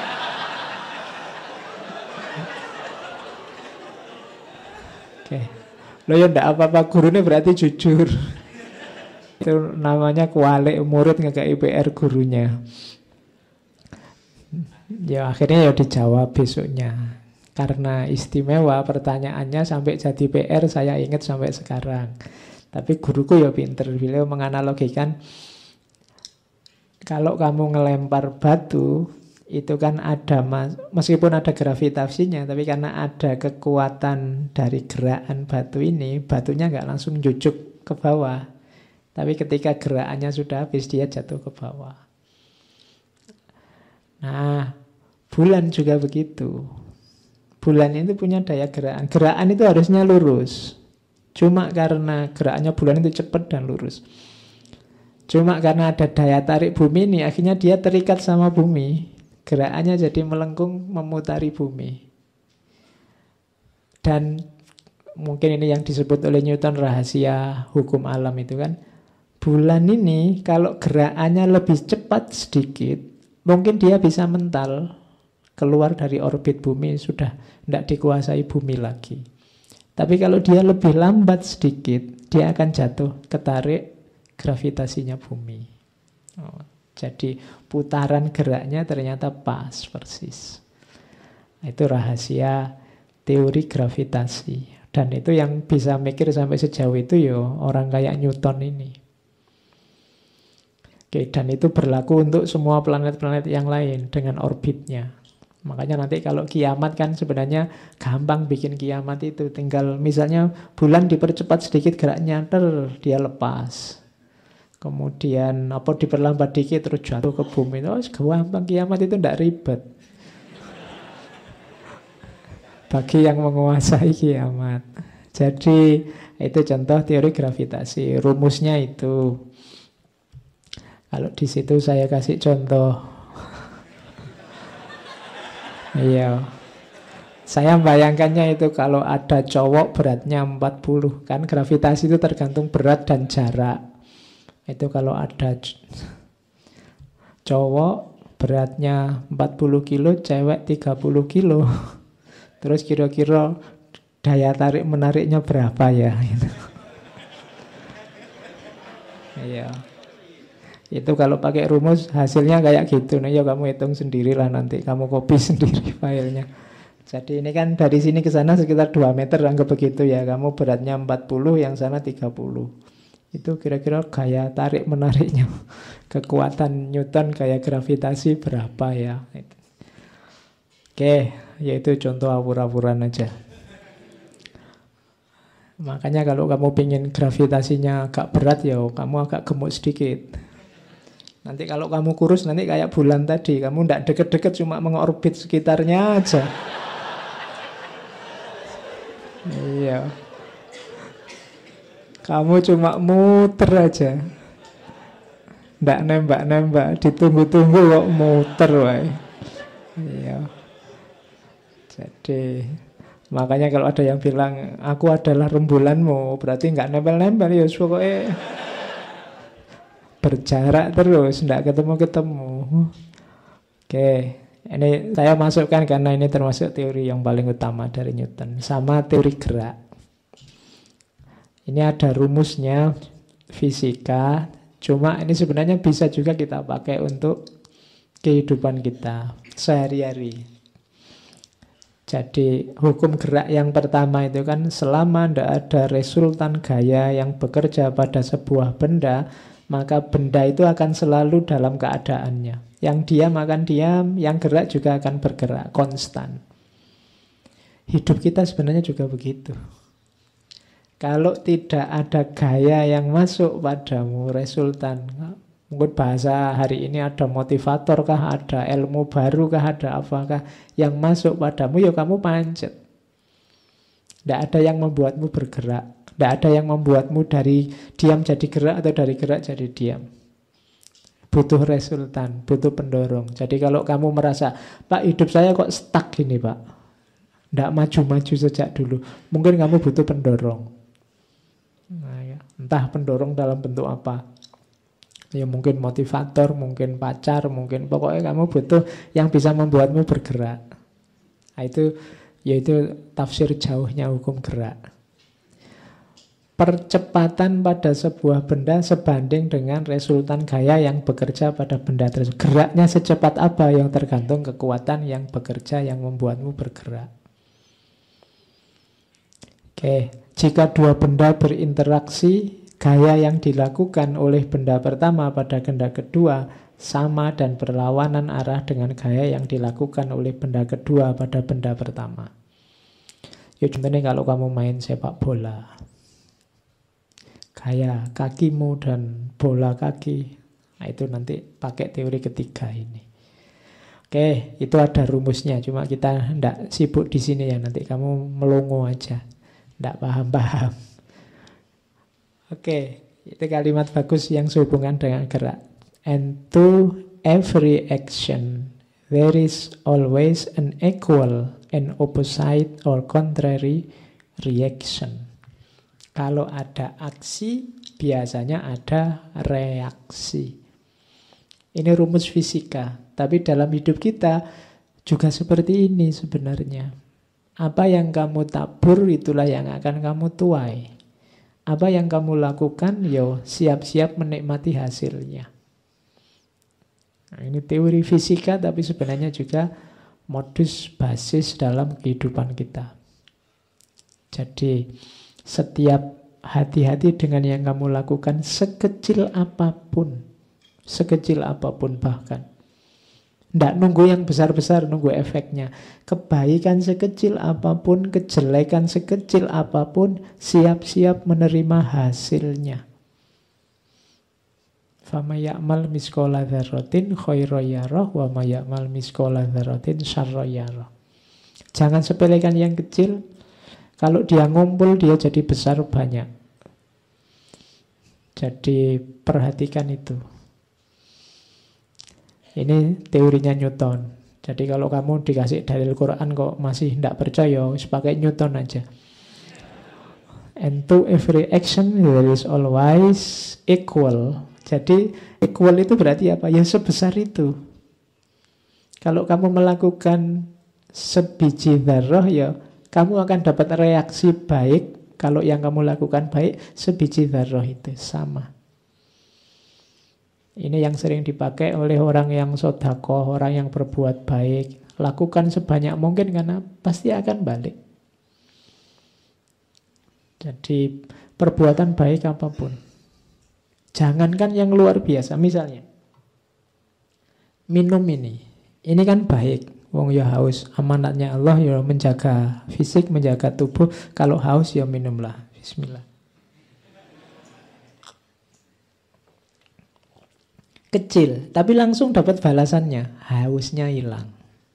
[SPEAKER 1] Oke. Loh ya enggak apa-apa, gurunya berarti jujur. Itu namanya kualik murid ngekei PR gurunya. Ya akhirnya ya dijawab besoknya. Karena istimewa pertanyaannya sampai jadi PR saya ingat sampai sekarang. Tapi guruku ya pinter, beliau menganalogikan kalau kamu ngelempar batu itu kan ada, meskipun ada gravitasinya, tapi karena ada kekuatan dari gerakan batu ini, batunya nggak langsung jujuk ke bawah. Tapi ketika gerakannya sudah habis, dia jatuh ke bawah. Nah, bulan juga begitu. Bulan itu punya daya gerakan. Gerakan itu harusnya lurus. Cuma karena gerakannya bulan itu cepat dan lurus. Cuma karena ada daya tarik bumi ini, akhirnya dia terikat sama bumi. Gerakannya jadi melengkung memutari bumi. Dan mungkin ini yang disebut oleh Newton rahasia hukum alam itu kan. Bulan ini kalau gerakannya lebih cepat sedikit, mungkin dia bisa mental keluar dari orbit bumi, sudah tidak dikuasai bumi lagi. Tapi kalau dia lebih lambat sedikit, dia akan jatuh ketarik gravitasinya bumi. Jadi putaran geraknya ternyata pas persis. Itu rahasia teori gravitasi. Dan itu yang bisa mikir sampai sejauh itu ya orang kayak Newton ini. Oke, dan itu berlaku untuk semua planet-planet yang lain dengan orbitnya. Makanya nanti kalau kiamat kan sebenarnya gampang bikin kiamat itu. Tinggal misalnya bulan dipercepat sedikit geraknya, dia lepas. Kemudian apa diperlambat dikit terus jatuh ke bumi. Oh, gampang kiamat itu tidak ribet. Bagi yang menguasai kiamat. Jadi itu contoh teori gravitasi. Rumusnya itu. Kalau di situ saya kasih contoh. Iya. Saya membayangkannya itu kalau ada cowok beratnya 40. Kan gravitasi itu tergantung berat dan jarak. Itu kalau ada cowok beratnya 40 kilo, cewek 30 kilo. Terus kira-kira daya tarik menariknya berapa ya? Iya. Itu kalau pakai rumus hasilnya kayak gitu. Nah, ya kamu hitung sendirilah nanti. Kamu copy sendiri filenya. Jadi ini kan dari sini ke sana sekitar 2 meter, anggap begitu ya. Kamu beratnya 40, yang sana 30. Itu kira-kira gaya tarik menariknya. Kekuatan Newton gaya gravitasi berapa ya? Oke, yaitu contoh awur-awuran aja. Makanya kalau kamu pengen gravitasinya agak berat ya kamu agak gemuk sedikit. Nanti kalau kamu kurus nanti kayak bulan tadi, kamu tidak deket-deket, cuma mengorbit sekitarnya aja. Iya. Kamu cuma muter aja. Tidak nembak-nembak, ditunggu-tunggu kok muter wae. Iya. Jadi makanya kalau ada yang bilang aku adalah rembulanmu, berarti nggak nempel-nempel ya, pokoknya berjarak terus, nggak ketemu-ketemu. Oke, ini saya masukkan karena ini termasuk teori yang paling utama dari Newton, sama teori gerak. Ini ada rumusnya fisika, cuma ini sebenarnya bisa juga kita pakai untuk kehidupan kita sehari-hari. Jadi hukum gerak yang pertama itu kan selama tidak ada resultan gaya yang bekerja pada sebuah benda, maka benda itu akan selalu dalam keadaannya. Yang diam akan diam, yang gerak juga akan bergerak, konstan. Hidup kita sebenarnya juga begitu. Kalau tidak ada gaya yang masuk padamu, resultan, mungkin bahasa hari ini ada motivator kah, ada ilmu baru kah, ada apakah yang masuk padamu, ya kamu pancet. Tidak ada yang membuatmu bergerak. Tidak ada yang membuatmu dari diam jadi gerak atau dari gerak jadi diam. Butuh resultan, butuh pendorong. Jadi kalau kamu merasa, Pak, hidup saya kok stuck gini, Pak, tidak maju-maju sejak dulu, mungkin kamu butuh pendorong. Nah, ya. Entah pendorong dalam bentuk apa. Ya mungkin motivator, mungkin pacar, mungkin pokoknya kamu butuh yang bisa membuatmu bergerak. Nah, itu yaitu tafsir jauhnya hukum gerak. Percepatan pada sebuah benda sebanding dengan resultan gaya yang bekerja pada benda tersebut. Geraknya secepat apa yang tergantung kekuatan yang bekerja yang membuatmu bergerak. Oke, jika dua benda berinteraksi, gaya yang dilakukan oleh benda pertama pada benda kedua sama dan berlawanan arah dengan gaya yang dilakukan oleh benda kedua pada benda pertama. Ya contohnya kalau kamu main sepak bola, gaya kakimu dan bola kaki, nah itu nanti pakai teori ketiga ini. Oke, itu ada rumusnya, cuma kita tidak sibuk di sini ya, nanti kamu melongo aja, tidak paham-paham. Oke, itu kalimat bagus yang sehubungan dengan gerak. And to every action there is always an equal and opposite or contrary reaction. Kalau ada aksi, biasanya ada reaksi. Ini rumus fisika, tapi dalam hidup kita juga seperti ini sebenarnya. Apa yang kamu tabur, itulah yang akan kamu tuai. Apa yang kamu lakukan, yo siap-siap menikmati hasilnya. Nah, ini teori fisika, tapi sebenarnya juga modus basis dalam kehidupan kita. Jadi, setiap hati-hati dengan yang kamu lakukan sekecil apapun bahkan. Tidak nunggu yang besar-besar, nunggu efeknya. Kebaikan sekecil apapun, kejelekan sekecil apapun, siap-siap menerima hasilnya. Fama ya'mal miskola dzarratin khairan yarah wa ma ya'mal miskola dzarratin syarran yarah. Jangan sepelekan yang kecil. Kalau dia ngumpul, dia jadi besar banyak. Jadi perhatikan itu. Ini teorinya Newton. Jadi kalau kamu dikasih dalil Quran kok masih tidak percaya, pakai Newton aja. And to every action there is always equal. Jadi equal itu berarti apa? Ya sebesar itu. Kalau kamu melakukan sebiji dzarrah, ya kamu akan dapat reaksi baik. Kalau yang kamu lakukan baik, sebiji dzarrah itu sama. Ini yang sering dipakai oleh orang yang sedekah, orang yang berbuat baik. Lakukan sebanyak mungkin karena pasti akan balik. Jadi perbuatan baik apapun. Jangankan yang luar biasa. Misalnya, minum ini. Ini kan baik. Wong ya haus. Amanatnya Allah ya menjaga fisik, menjaga tubuh. Kalau haus ya minumlah. Bismillah. Kecil, tapi langsung dapat balasannya. Hausnya hilang.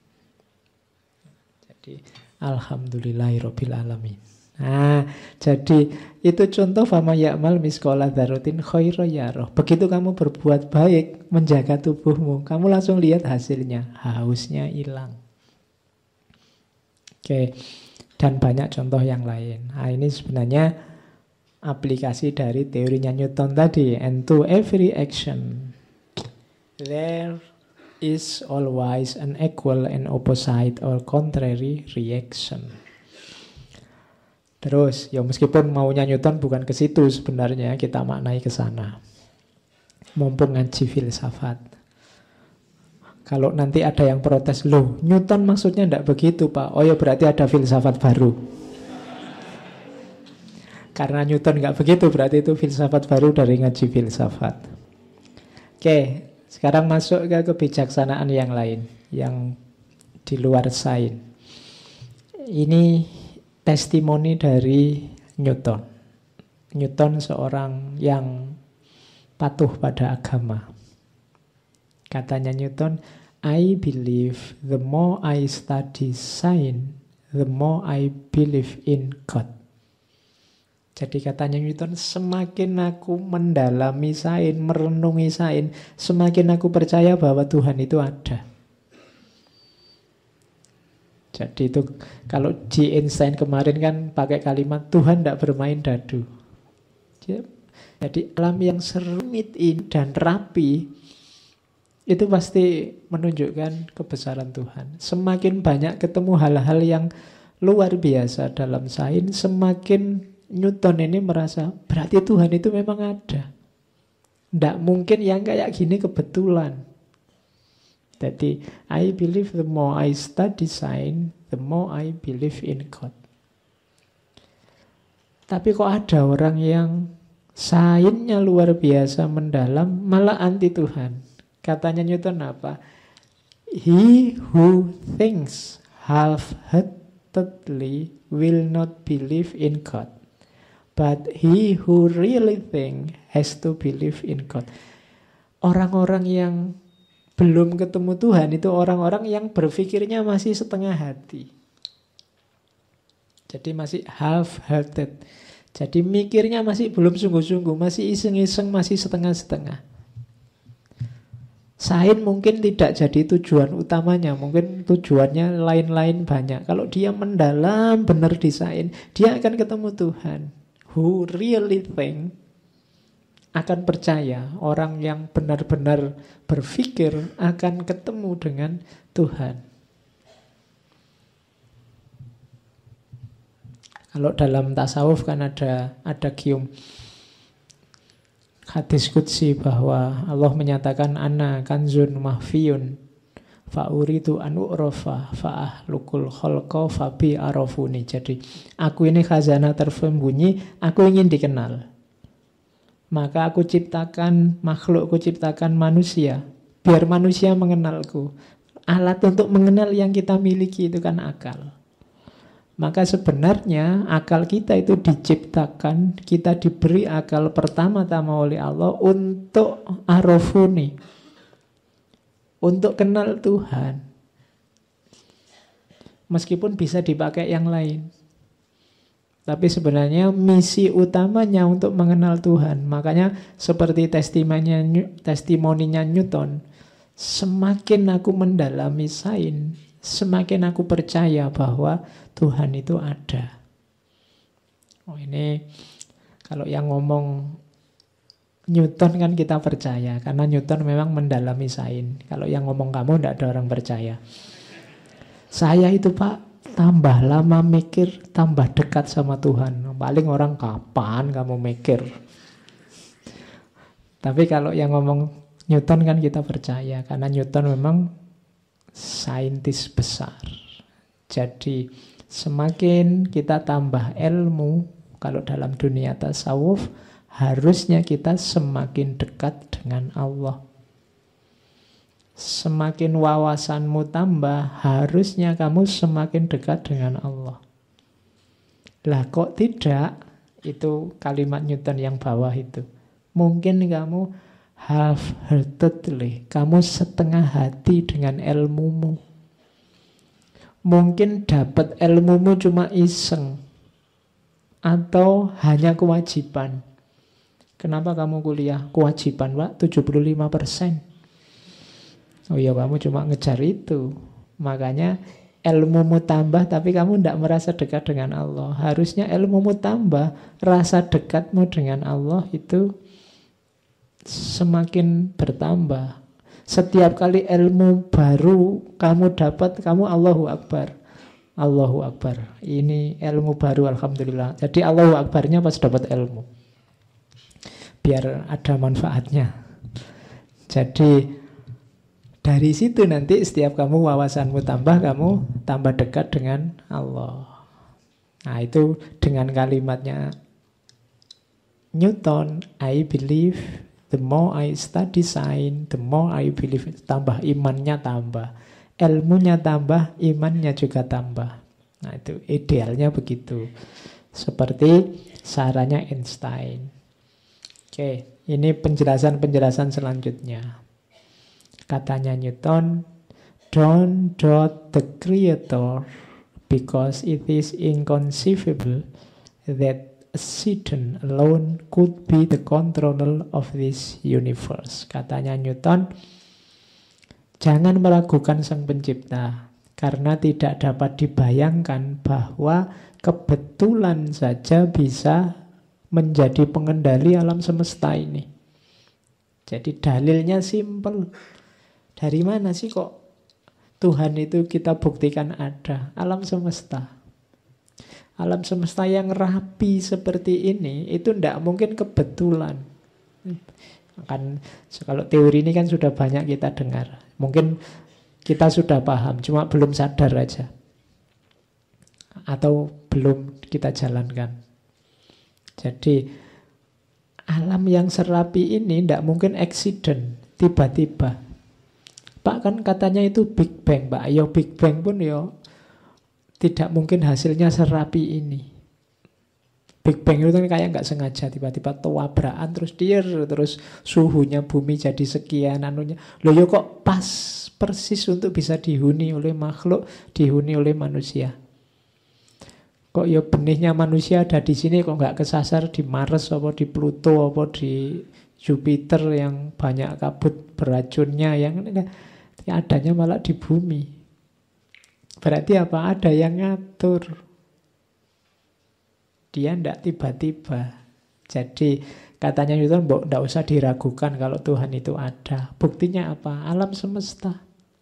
[SPEAKER 1] Jadi, alhamdulillahirabbil alamin. Nah, jadi itu contoh fama ya'mal miskola dzarratin khairan yarah. Begitu kamu berbuat baik, menjaga tubuhmu, kamu langsung lihat hasilnya. Hausnya hilang. Oke, dan banyak contoh yang lain. Nah, ini sebenarnya aplikasi dari teorinya Newton tadi. And to every action there is always an equal and opposite or contrary reaction. Terus, ya meskipun maunya Newton bukan ke situ sebenarnya, kita maknai ke sana. Mumpung ngaji filsafat. Kalau nanti ada yang protes, loh Newton maksudnya tidak begitu Pak. Oh ya berarti ada filsafat baru. Karena Newton nggak begitu, berarti itu filsafat baru dari ngaji filsafat. Oke, sekarang masuk ke kebijaksanaan yang lain, yang di luar sains. Ini testimoni dari Newton. Newton seorang yang patuh pada agama. Katanya Newton, I believe the more I study science, the more I believe in God. Jadi katanya Newton, semakin aku mendalami sains, merenungi sains, semakin aku percaya bahwa Tuhan itu ada. Jadi itu kalau G. Einstein kemarin kan pakai kalimat Tuhan tidak bermain dadu. Jadi alam yang serumit ini dan rapi itu pasti menunjukkan kebesaran Tuhan. Semakin banyak ketemu hal-hal yang luar biasa dalam sains, semakin Newton ini merasa berarti Tuhan itu memang ada. Tidak mungkin yang kayak gini kebetulan. Jadi I believe the more I study science, the more I believe in God. Tapi kok ada orang yang sainsnya luar biasa mendalam, malah anti Tuhan. Katanya Newton apa? He who thinks half-heartedly will not believe in God. But he who really think has to believe in God. Orang-orang yang belum ketemu Tuhan itu orang-orang yang berpikirnya masih setengah hati. Jadi masih half-hearted. Jadi mikirnya masih belum sungguh-sungguh, masih iseng-iseng, masih setengah-setengah. Sains mungkin tidak jadi tujuan utamanya, mungkin tujuannya lain-lain banyak. Kalau dia mendalam benar di sains, dia akan ketemu Tuhan. Who really think akan percaya, orang yang benar-benar berpikir akan ketemu dengan Tuhan. Kalau dalam tasawuf kan ada gium hadis qudsi bahwa Allah menyatakan ana kanzun mahfiyun fa'uridu an u'rafa fa'ahlukul khalqa fabi arafuni. Jadi aku ini khazanah tersembunyi, aku ingin dikenal. Maka aku ciptakan makhluk, aku ciptakan manusia biar manusia mengenalku. Alat untuk mengenal yang kita miliki itu kan akal. Maka sebenarnya akal kita itu diciptakan, kita diberi akal pertama-tama oleh Allah untuk arafuni, untuk kenal Tuhan. Meskipun bisa dipakai yang lain. Tapi sebenarnya misi utamanya untuk mengenal Tuhan. Makanya seperti testimoninya Newton, semakin aku mendalami sains, semakin aku percaya bahwa Tuhan itu ada. Oh ini kalau yang ngomong Newton kan kita percaya, karena Newton memang mendalami sains. Kalau yang ngomong kamu tidak ada orang percaya. Saya itu Pak, tambah lama mikir, tambah dekat sama Tuhan. Paling orang kapan kamu mikir. Tapi kalau yang ngomong Newton kan kita percaya, karena Newton memang saintis besar. Jadi semakin kita tambah ilmu, kalau dalam dunia tasawuf, harusnya kita semakin dekat dengan Allah. Semakin wawasanmu tambah, harusnya kamu semakin dekat dengan Allah. Lah kok tidak? Itu kalimat Newton yang bawah itu. Mungkin kamu half-heartedly, kamu setengah hati dengan ilmumu. Mungkin dapat ilmumu cuma iseng atau hanya kewajiban. Kenapa kamu kuliah? Kewajiban, Pak, 75%. Oh iya, kamu cuma ngejar itu. Makanya ilmumu tambah tapi kamu tidak merasa dekat dengan Allah. Harusnya ilmumu tambah, rasa dekatmu dengan Allah itu semakin bertambah. Setiap kali ilmu baru kamu dapat, kamu Allahu Akbar. Allahu Akbar. Ini ilmu baru, alhamdulillah. Jadi Allahu Akbarnya pas dapat ilmu. Biar ada manfaatnya. Jadi dari situ nanti setiap kamu wawasanmu tambah, kamu tambah dekat dengan Allah. Nah itu dengan kalimatnya Newton, I believe. The more I study science, the more I believe. Tambah imannya tambah. Ilmunya tambah, imannya juga tambah. Nah itu idealnya begitu. Seperti sarannya Einstein. Oke, ini penjelasan-penjelasan selanjutnya. Katanya Newton, don't doubt the creator because it is inconceivable that Satan alone could be the controller of this universe. Katanya Newton, jangan meragukan Sang Pencipta, karena tidak dapat dibayangkan bahwa kebetulan saja bisa menjadi pengendali alam semesta ini. Jadi dalilnya simpel. Dari mana sih kok Tuhan itu kita buktikan ada? Alam semesta. Alam semesta yang rapi seperti ini itu tidak mungkin kebetulan. Kan kalau teori ini kan sudah banyak kita dengar. Mungkin kita sudah paham, cuma belum sadar aja. Atau belum kita jalankan. Jadi alam yang serapi ini tidak mungkin accident, tiba-tiba. Pak kan katanya itu Big Bang, Pak. Yo Big Bang pun yo tidak mungkin hasilnya serapi ini. Big Bang itu kan kayak nggak sengaja tiba-tiba tabrakan terus terus suhunya bumi jadi sekian anunya. Loh yo kok pas persis untuk bisa dihuni oleh makhluk, dihuni oleh manusia. Kok ya benihnya manusia ada di sini kok nggak kesasar di Mars apa di Pluto apa di Jupiter yang banyak kabut beracunnya, yang adanya malah di bumi. Berarti apa? Ada yang ngatur. Dia tidak tiba-tiba. Jadi katanya Newton, tidak usah diragukan kalau Tuhan itu ada. Buktinya apa? Alam semesta.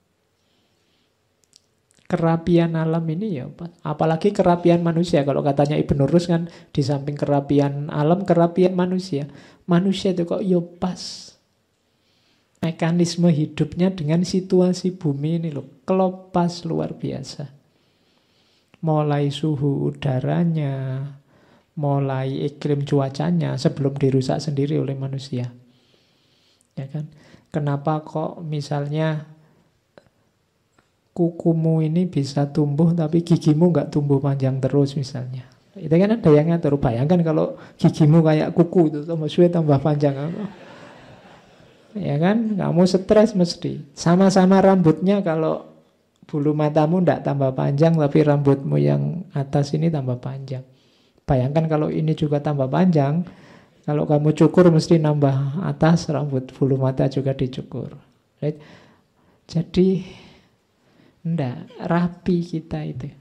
[SPEAKER 1] Kerapian alam ini ya, apalagi kerapian manusia. Kalau katanya Ibn Rus kan di samping kerapian alam, kerapian manusia. Manusia itu kok ya pas. Mekanisme hidupnya dengan situasi bumi ini loh, kelopas luar biasa. Mulai suhu udaranya, mulai iklim cuacanya sebelum dirusak sendiri oleh manusia. Ya kan? Kenapa kok misalnya kukumu ini bisa tumbuh tapi gigimu nggak tumbuh panjang terus misalnya. Itu kan ada yang ngatur. Bayangkan kalau gigimu kayak kuku itu tambah suwe tambah panjang. Ya kan, kamu stres mesti. Sama-sama rambutnya, kalau bulu matamu tidak tambah panjang tapi rambutmu yang atas ini tambah panjang. Bayangkan kalau ini juga tambah panjang, kalau kamu cukur mesti nambah atas, rambut bulu mata juga dicukur. Right? Jadi enggak rapi kita itu.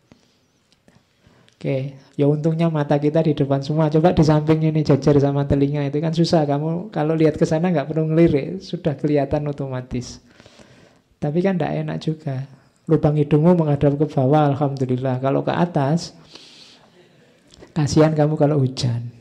[SPEAKER 1] Oke, ya untungnya mata kita di depan semua. Coba di samping ini jajar sama telinga, itu kan susah. Kamu kalau lihat ke sana nggak perlu ngelirik, sudah kelihatan otomatis. Tapi kan tidak enak juga. Lubang hidungmu menghadap ke bawah, alhamdulillah. Kalau ke atas, kasihan kamu kalau hujan.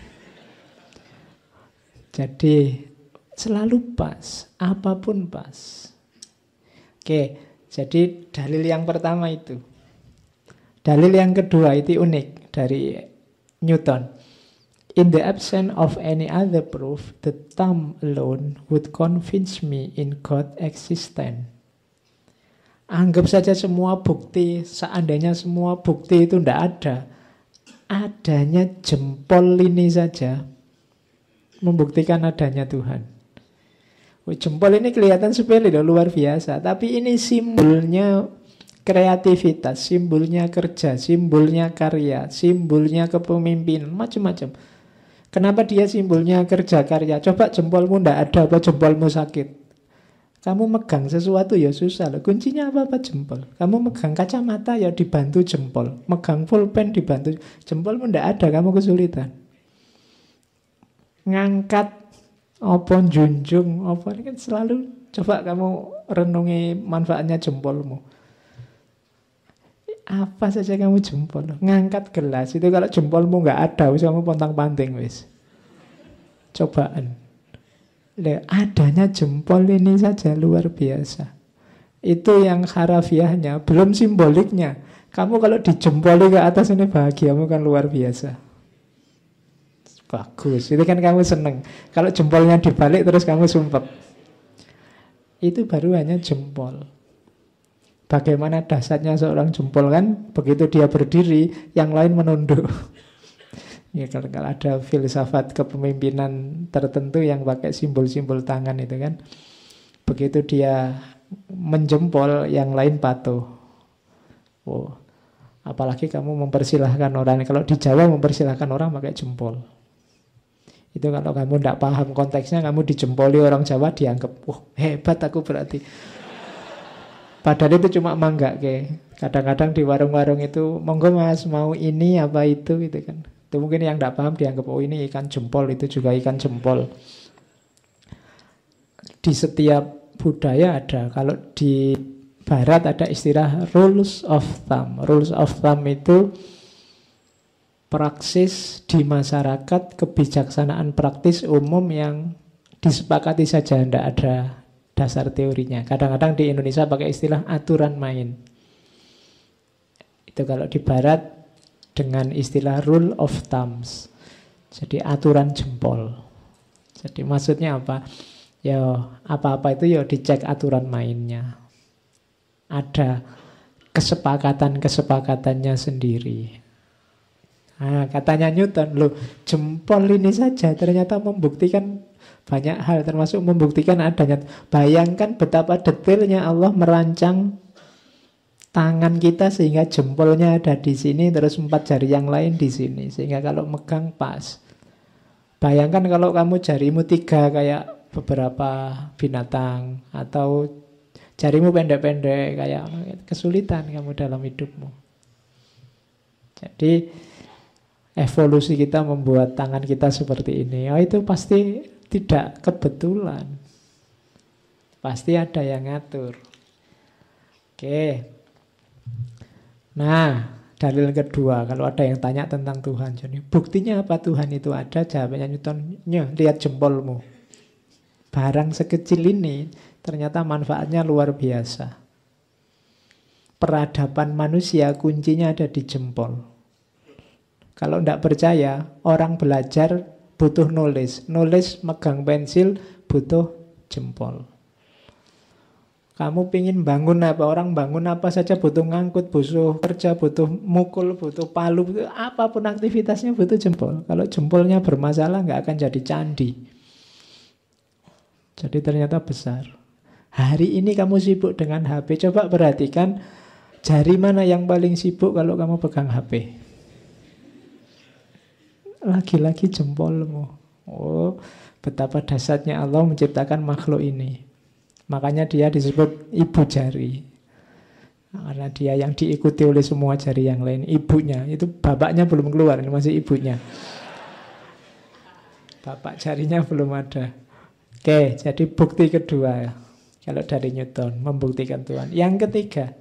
[SPEAKER 1] Jadi selalu pas, apapun pas. Oke, jadi dalil yang pertama itu. Dalil yang kedua itu unik dari Newton. In the absence of any other proof, the thumb alone would convince me in God's existence. Anggap saja semua bukti, seandainya semua bukti itu tidak ada, adanya jempol ini saja membuktikan adanya Tuhan. Jempol ini kelihatan sepele, luar biasa, tapi ini simbolnya kreativitas, simbolnya kerja, simbolnya karya, simbolnya kepemimpinan, macam-macam. Kenapa dia simbolnya kerja karya? Coba jempolmu ndak ada, apa jempolmu sakit? Kamu megang sesuatu ya susah loh. Kuncinya apa-apa jempol. Kamu megang kacamata ya dibantu jempol. Megang pulpen dibantu jempol pun tidak ada, kamu kesulitan. Ngangkat apa junjung apa ini kan selalu coba kamu renungi manfaatnya jempolmu. Apa saja kamu jempol. Ngangkat gelas itu kalau jempolmu nggak ada, wis kamu pontang-panting wis. Cobaan. Adanya jempol ini saja luar biasa. Itu yang harafiahnya, belum simboliknya. Kamu kalau dijempoli ke atas ini bahagiamu kan luar biasa. Bagus, itu kan kamu seneng. Kalau jempolnya dibalik terus kamu sumpek. Itu baru hanya jempol. Bagaimana dahsyatnya seorang jempol kan, begitu dia berdiri, yang lain menunduk. Ya, kalau ada filsafat kepemimpinan tertentu yang pakai simbol-simbol tangan itu kan, begitu dia menjempol, yang lain patuh. Oh, apalagi kamu mempersilahkan orang. Kalau di Jawa mempersilahkan orang pakai jempol. Itu kalau kamu tidak paham konteksnya, kamu dijempoli orang Jawa dianggap, wah hebat aku berarti. Padahal itu cuma mangga ke. Kadang-kadang di warung-warung itu, monggo mas mau ini apa itu gitu kan. Itu mungkin yang tidak paham dianggap, oh ini ikan jempol, itu juga ikan jempol. Di setiap budaya ada. Kalau di Barat ada istilah rules of thumb. Rules of thumb itu praksis di masyarakat, kebijaksanaan praktis umum yang disepakati saja, tidak ada dasar teorinya. Kadang-kadang di Indonesia pakai istilah aturan main. Itu kalau di Barat dengan istilah rule of thumbs. Jadi aturan jempol. Jadi maksudnya apa? Ya apa-apa itu ya dicek aturan mainnya. Ada kesepakatan-kesepakatannya sendiri. Nah, katanya Newton, loh jempol ini saja ternyata membuktikan banyak hal, termasuk membuktikan adanya. Bayangkan betapa detailnya Allah merancang tangan kita sehingga jempolnya ada di sini, terus 4 jari yang lain di sini, sehingga kalau megang pas. Bayangkan kalau kamu jarimu 3 kayak beberapa binatang, atau jarimu pendek-pendek kayak kesulitan kamu dalam hidupmu. Jadi evolusi kita membuat tangan kita seperti ini. Oh, itu pasti tidak kebetulan. Pasti ada yang ngatur. Oke. Nah, dalil kedua, kalau ada yang tanya tentang Tuhan, jadi buktinya apa Tuhan itu ada? Jawabannya Newton, lihat jempolmu. Barang sekecil ini ternyata manfaatnya luar biasa. Peradaban manusia kuncinya ada di jempol. Kalau tidak percaya, orang belajar butuh nulis. Nulis megang pensil butuh jempol. Kamu pingin bangun apa? Orang bangun apa saja butuh ngangkut, butuh kerja, butuh mukul, butuh palu, butuh apapun aktivitasnya butuh jempol. Kalau jempolnya bermasalah nggak akan jadi candi. Jadi ternyata besar. Hari ini kamu sibuk dengan HP. Coba perhatikan jari mana yang paling sibuk kalau kamu pegang HP. Lagi-lagi jempolmu. Oh, betapa dahsyatnya Allah menciptakan makhluk ini. Makanya dia disebut ibu jari. Karena dia yang diikuti oleh semua jari yang lain. Ibunya, itu bapaknya belum keluar, ini masih ibunya. Bapak jarinya belum ada. Oke, jadi bukti kedua kalau dari Newton, membuktikan Tuhan. Yang ketiga,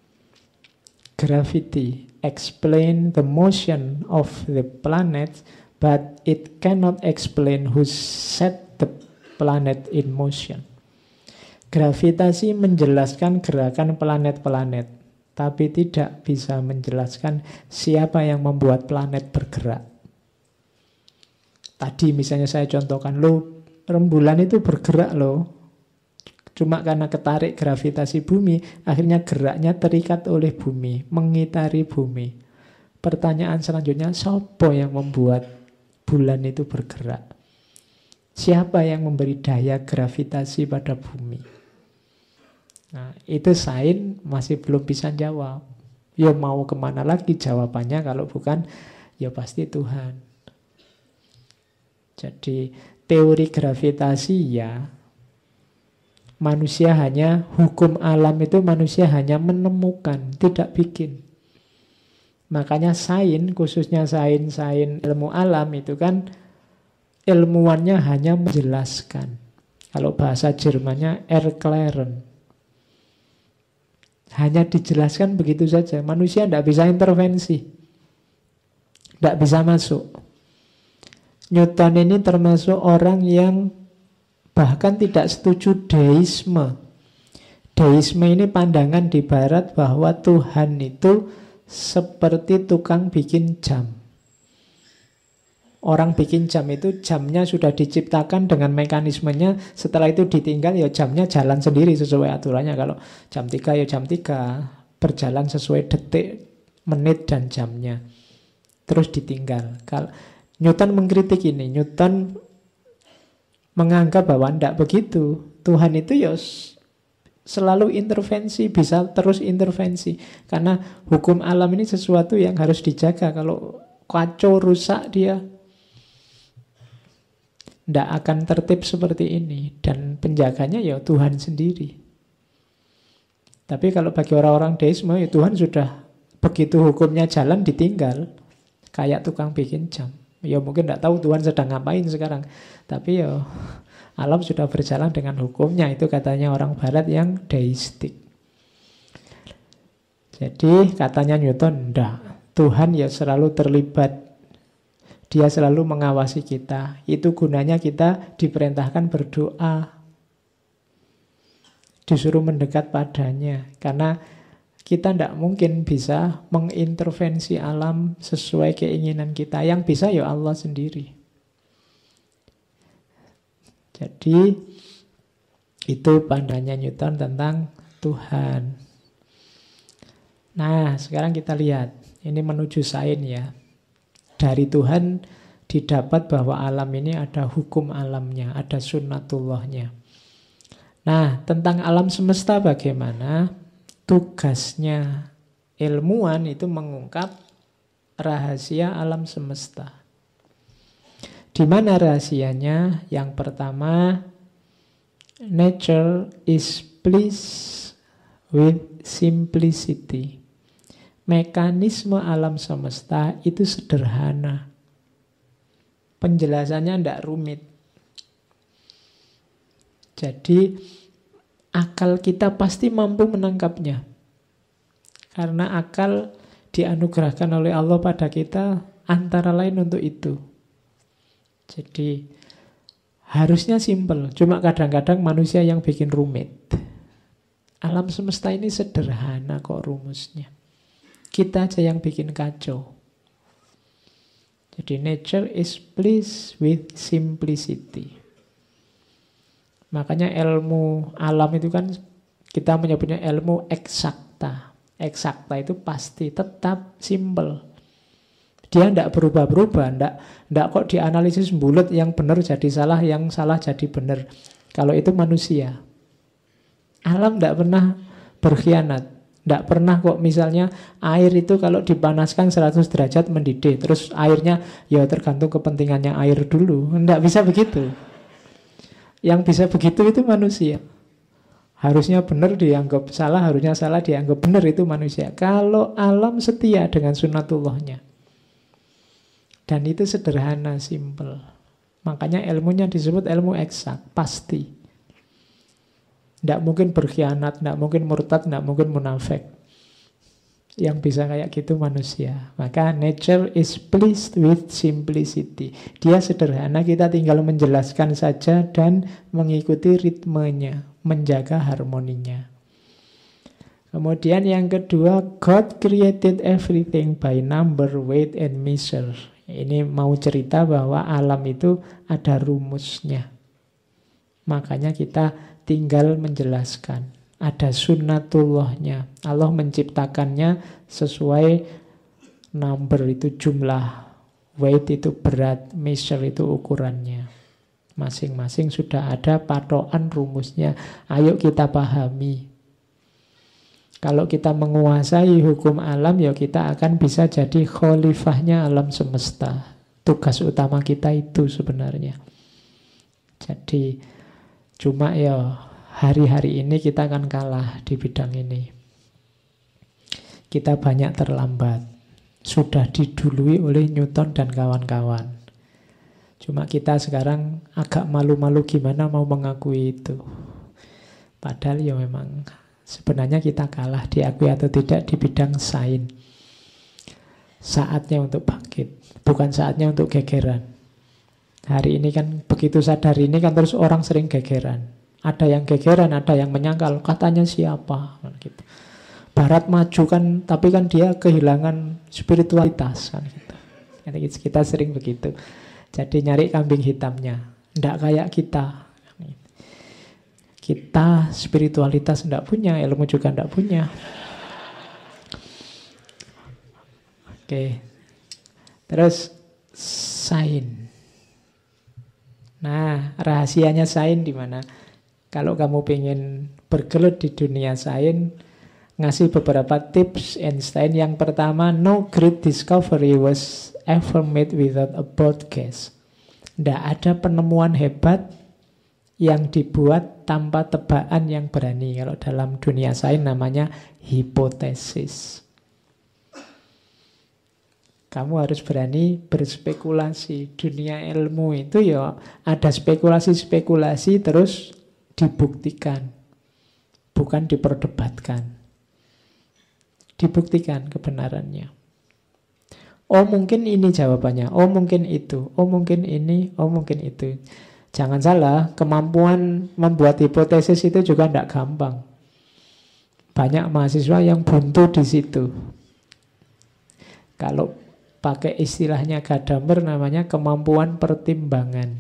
[SPEAKER 1] gravity. Explain the motion of the planet, but it cannot explain who set the planet in motion. Gravitasi menjelaskan gerakan planet-planet, tapi tidak bisa menjelaskan siapa yang membuat planet bergerak. Tadi misalnya saya contohkan, rembulan itu bergerak loh. Cuma karena ketarik gravitasi bumi, akhirnya geraknya terikat oleh bumi, mengitari bumi. Pertanyaan selanjutnya, siapa yang membuat bulan itu bergerak? Siapa yang memberi daya gravitasi pada bumi? Nah, itu sains masih belum bisa jawab. Ya mau kemana lagi jawabannya kalau bukan, ya pasti Tuhan. Jadi teori gravitasi ya Manusia hanya, hukum alam itu manusia hanya menemukan, tidak bikin. Makanya sains, khususnya sains ilmu alam itu kan ilmuwannya hanya menjelaskan. Kalau bahasa Jermannya erklären. Hanya dijelaskan begitu saja. Manusia tidak bisa intervensi. Tidak bisa masuk. Newton ini termasuk orang yang bahkan tidak setuju deisme. Deisme ini pandangan di barat bahwa Tuhan itu seperti tukang bikin jam. Orang bikin jam itu jamnya sudah diciptakan dengan mekanismenya, setelah itu ditinggal ya jamnya jalan sendiri sesuai aturannya. Kalau jam 3 ya jam 3, berjalan sesuai detik, menit dan jamnya. Terus ditinggal. Kalau Newton mengkritik ini, Newton menganggap bahwa tidak begitu. Tuhan itu ya selalu intervensi, bisa terus intervensi. Karena hukum alam ini sesuatu yang harus dijaga. Kalau kacau, rusak dia, tidak akan tertib seperti ini. Dan penjaganya ya Tuhan sendiri. Tapi kalau bagi orang-orang deisme, ya Tuhan sudah begitu hukumnya jalan ditinggal. Kayak tukang bikin jam. Ya mungkin tidak tahu Tuhan sedang ngapain sekarang. Tapi ya alam sudah berjalan dengan hukumnya. Itu katanya orang barat yang deistik. Jadi katanya Newton, enggak. Tuhan ya selalu terlibat. Dia selalu mengawasi kita. Itu gunanya kita diperintahkan berdoa. Disuruh mendekat padanya. Karena kita tidak mungkin bisa mengintervensi alam sesuai keinginan kita. Yang bisa ya Allah sendiri. Jadi itu pandangannya Newton tentang Tuhan. Nah, sekarang kita lihat. Ini menuju sains ya. Dari Tuhan didapat bahwa alam ini ada hukum alamnya, ada sunnatullahnya. Nah, tentang alam semesta bagaimana? Tugasnya ilmuwan itu mengungkap rahasia alam semesta. Di mana rahasianya? Yang pertama, nature is pleased with simplicity. Mekanisme alam semesta itu sederhana. Penjelasannya tidak rumit. Jadi akal kita pasti mampu menangkapnya. Karena akal dianugerahkan oleh Allah pada kita antara lain untuk itu. Jadi harusnya simpel. Cuma kadang-kadang manusia yang bikin rumit. Alam semesta ini sederhana kok rumusnya. Kita aja yang bikin kacau. Jadi nature is pleased with simplicity. Makanya ilmu alam itu kan kita menyebutnya ilmu eksakta. Eksakta itu pasti tetap simple. Dia tidak berubah-berubah. Tidak kok dianalisis bulat yang benar jadi salah, yang salah jadi benar. Kalau itu manusia. Alam tidak pernah berkhianat. Tidak pernah kok misalnya air itu kalau dipanaskan 100 derajat mendidih. Terus airnya ya tergantung kepentingannya air dulu. Tidak bisa begitu. Yang bisa begitu itu manusia. Harusnya benar dianggap salah, harusnya salah dianggap benar, itu manusia. Kalau alam setia dengan sunnatullahnya. Dan itu sederhana, simple. Makanya ilmunya disebut ilmu eksak, pasti. Tidak mungkin berkhianat, tidak mungkin murtad, tidak mungkin munafik. Yang bisa kayak gitu manusia. Maka nature is pleased with simplicity. Dia sederhana, kita tinggal menjelaskan saja dan mengikuti ritmenya, menjaga harmoninya. Kemudian yang kedua, God created everything by number, weight, and measure. Ini mau cerita bahwa alam itu ada rumusnya. Makanya kita tinggal menjelaskan. Ada sunnatullahnya. Allah menciptakannya sesuai number, itu jumlah. Weight itu berat. Measure itu ukurannya. Masing-masing sudah ada patokan rumusnya. Ayo kita pahami. Kalau kita menguasai hukum alam, ya kita akan bisa jadi khalifahnya alam semesta. Tugas utama kita itu sebenarnya. Jadi cuma ya hari-hari ini kita akan kalah di bidang ini. Kita banyak terlambat. Sudah didului oleh Newton dan kawan-kawan. Cuma kita sekarang agak malu-malu gimana mau mengakui itu. Padahal ya memang sebenarnya kita kalah, diakui atau tidak, di bidang sains. Saatnya untuk bangkit, bukan saatnya untuk gegeran. Hari ini kan begitu sadar ini kan terus orang sering gegeran. Ada yang gegeran, ada yang menyangkal, katanya siapa gitu. Barat maju kan, tapi kan dia kehilangan spiritualitas kan gitu. Kita sering begitu. Jadi nyari kambing hitamnya. Tidak kayak kita. Kita spiritualitas tidak punya, ilmu juga tidak punya. Oke. Terus sains. Nah, rahasianya sains di mana? Kalau kamu pengen bergelut di dunia sains, ngasih beberapa tips Einstein. Yang pertama, no great discovery was ever made without a bold guess. Tidak ada penemuan hebat yang dibuat tanpa tebakan yang berani. Kalau dalam dunia sains namanya hipotesis. Kamu harus berani berspekulasi. Dunia ilmu itu ya ada spekulasi-spekulasi terus dibuktikan. Bukan diperdebatkan. Dibuktikan kebenarannya. Oh mungkin ini jawabannya. Oh mungkin itu. Oh mungkin ini. Oh mungkin itu. Jangan salah, kemampuan membuat hipotesis itu juga tidak gampang. Banyak mahasiswa yang buntu di situ. Kalau pakai istilahnya Gadamer namanya kemampuan pertimbangan.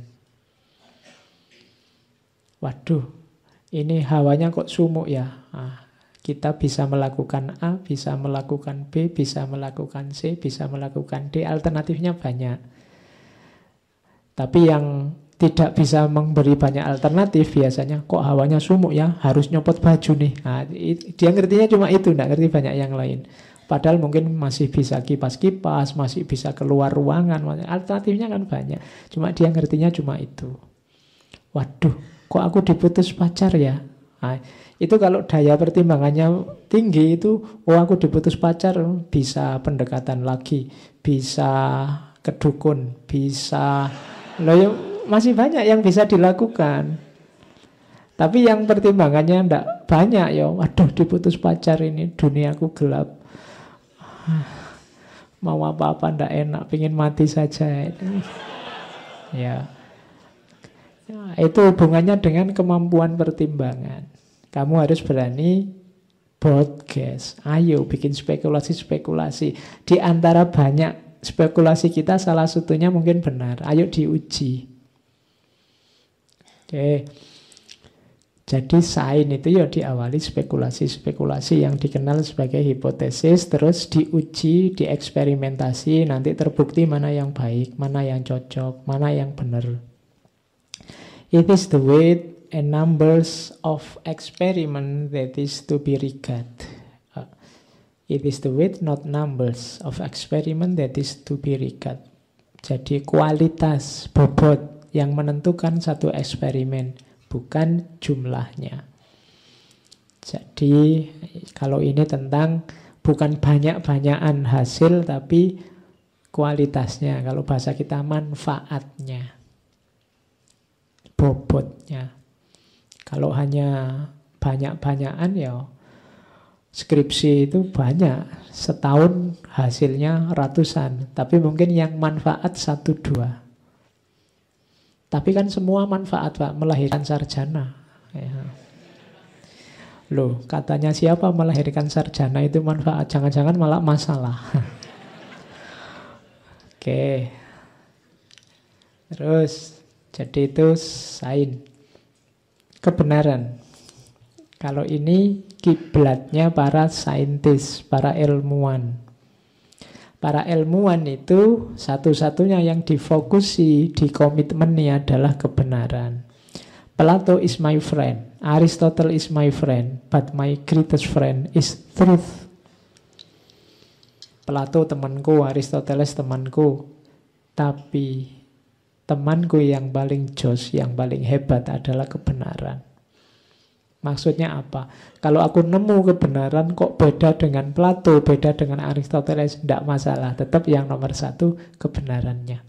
[SPEAKER 1] Waduh, ini hawanya kok sumuk ya. Kita bisa melakukan A, bisa melakukan B, bisa melakukan C, bisa melakukan D. Alternatifnya banyak. Tapi yang tidak bisa memberi banyak alternatif biasanya, kok hawanya sumuk ya, harus nyopot baju nih. Nah, dia ngertinya cuma itu, tidak ngerti banyak yang lain. Padahal mungkin masih bisa kipas-kipas, masih bisa keluar ruangan. Alternatifnya kan banyak. Cuma dia ngertinya cuma itu. Waduh, kok aku diputus pacar ya? Nah, itu kalau daya pertimbangannya tinggi itu, oh aku diputus pacar, bisa pendekatan lagi, bisa kedukun, bisa... Loh, ya, masih banyak yang bisa dilakukan. Tapi yang pertimbangannya enggak banyak ya. Waduh, diputus pacar ini, duniaku gelap. Mau apa-apa ndak enak, pengen mati saja. Ya. Itu hubungannya dengan kemampuan pertimbangan. Kamu harus berani bold guess. Ayo bikin spekulasi-spekulasi. Di antara banyak spekulasi kita, salah satunya mungkin benar. Ayo diuji. Oke. Jadi sains itu ya diawali spekulasi-spekulasi yang dikenal sebagai hipotesis, terus diuji, dieksperimentasi, nanti terbukti mana yang baik, mana yang cocok, mana yang benar. It is the weight and numbers of experiment that is to be regarded. It is the weight, not numbers of experiment that is to be regarded. Jadi kualitas, bobot yang menentukan satu eksperimen, bukan jumlahnya. Jadi kalau ini tentang bukan banyak-banyakan hasil, tapi kualitasnya. Kalau bahasa kita manfaatnya, bobotnya. Kalau hanya banyak-banyakan ya skripsi itu banyak. Setahun hasilnya ratusan, tapi mungkin yang manfaat 1-2. Tapi kan semua manfaat, Pak, melahirkan sarjana. Ya. Loh, katanya siapa melahirkan sarjana itu manfaat? Jangan-jangan malah masalah. Oke. Terus, jadi itu sains. Kebenaran. Kalau ini kiblatnya para saintis, para ilmuwan. Para ilmuwan itu satu-satunya yang difokusi di komitmennya adalah kebenaran. Plato is my friend, Aristotle is my friend, but my greatest friend is truth. Plato temanku, Aristoteles temanku, tapi temanku yang paling jos, yang paling hebat adalah kebenaran. Maksudnya apa? Kalau aku nemu kebenaran kok beda dengan Plato, beda dengan Aristoteles, tidak masalah. Tetap yang nomor satu kebenarannya.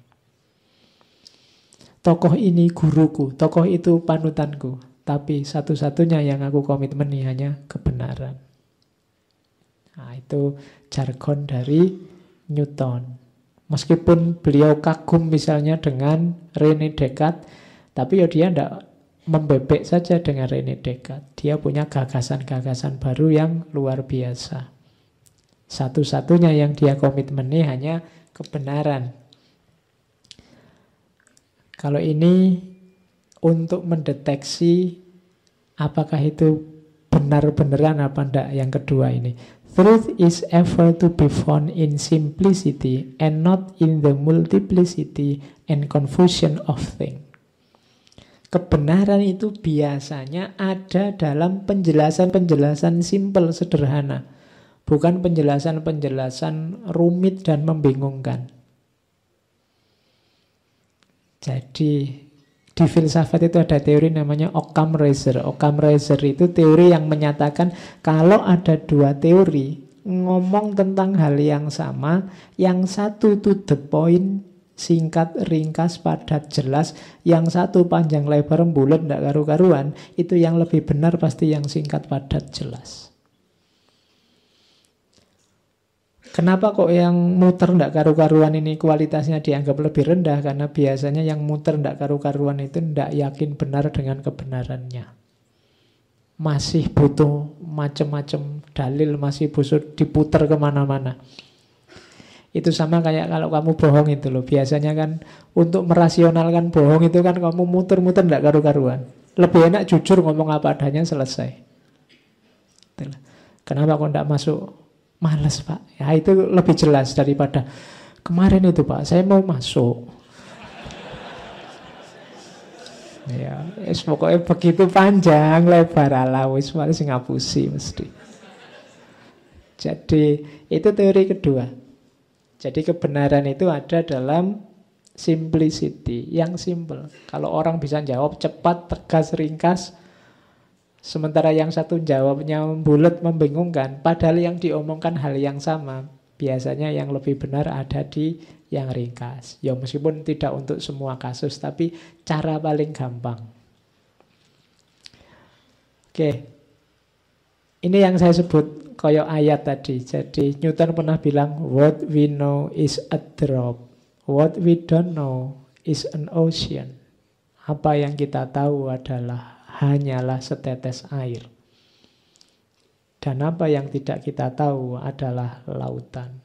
[SPEAKER 1] Tokoh ini guruku, tokoh itu panutanku. Tapi satu-satunya yang aku komitmeni hanya kebenaran. Nah, itu jargon dari Newton. Meskipun beliau kagum misalnya dengan René Descartes, tapi ya dia tidak membebek saja dengan René Descartes. Dia punya gagasan-gagasan baru yang luar biasa. Satu-satunya yang dia komitmeni hanya kebenaran. Kalau ini untuk mendeteksi apakah itu benar-beneran apa enggak, yang kedua ini. Truth is ever to be found in simplicity and not in the multiplicity and confusion of things. Kebenaran itu biasanya ada dalam penjelasan-penjelasan simpel, sederhana. Bukan penjelasan-penjelasan rumit dan membingungkan. Jadi di filsafat itu ada teori namanya Occam Razor. Occam Razor itu teori yang menyatakan kalau ada dua teori ngomong tentang hal yang sama, yang satu to the point, singkat, ringkas, padat, jelas, yang satu panjang lebar bulat tidak karu-karuan, itu yang lebih benar pasti yang singkat, padat, jelas. Kenapa kok yang muter tidak karu-karuan ini kualitasnya dianggap lebih rendah? Karena biasanya yang muter tidak karu-karuan itu tidak yakin benar dengan kebenarannya. Masih butuh macam-macam dalil, masih butuh diputer kemana-mana. Itu sama kayak kalau kamu bohong itu loh. Biasanya kan untuk merasionalkan bohong itu kan kamu muter-muter tidak karu-karuan. Lebih enak jujur ngomong apa adanya, selesai. Itulah. Kenapa kok tidak masuk? Males Pak. Ya itu lebih jelas daripada kemarin itu Pak, saya mau masuk. Ya, pokoknya begitu panjang lebar ala wis males ngapusi mesti. Jadi itu teori kedua. Jadi kebenaran itu ada dalam simplicity, yang simple. Kalau orang bisa jawab cepat, tegas, ringkas, sementara yang satu jawabnya bulat, membingungkan, padahal yang diomongkan hal yang sama, biasanya yang lebih benar ada di yang ringkas. Ya meskipun tidak untuk semua kasus, tapi cara paling gampang. Oke, ini yang saya sebut koyok ayat tadi. Jadi Newton pernah bilang, what we know is a drop, what we don't know is an ocean. Apa yang kita tahu adalah hanyalah setetes air. Dan apa yang tidak kita tahu adalah lautan.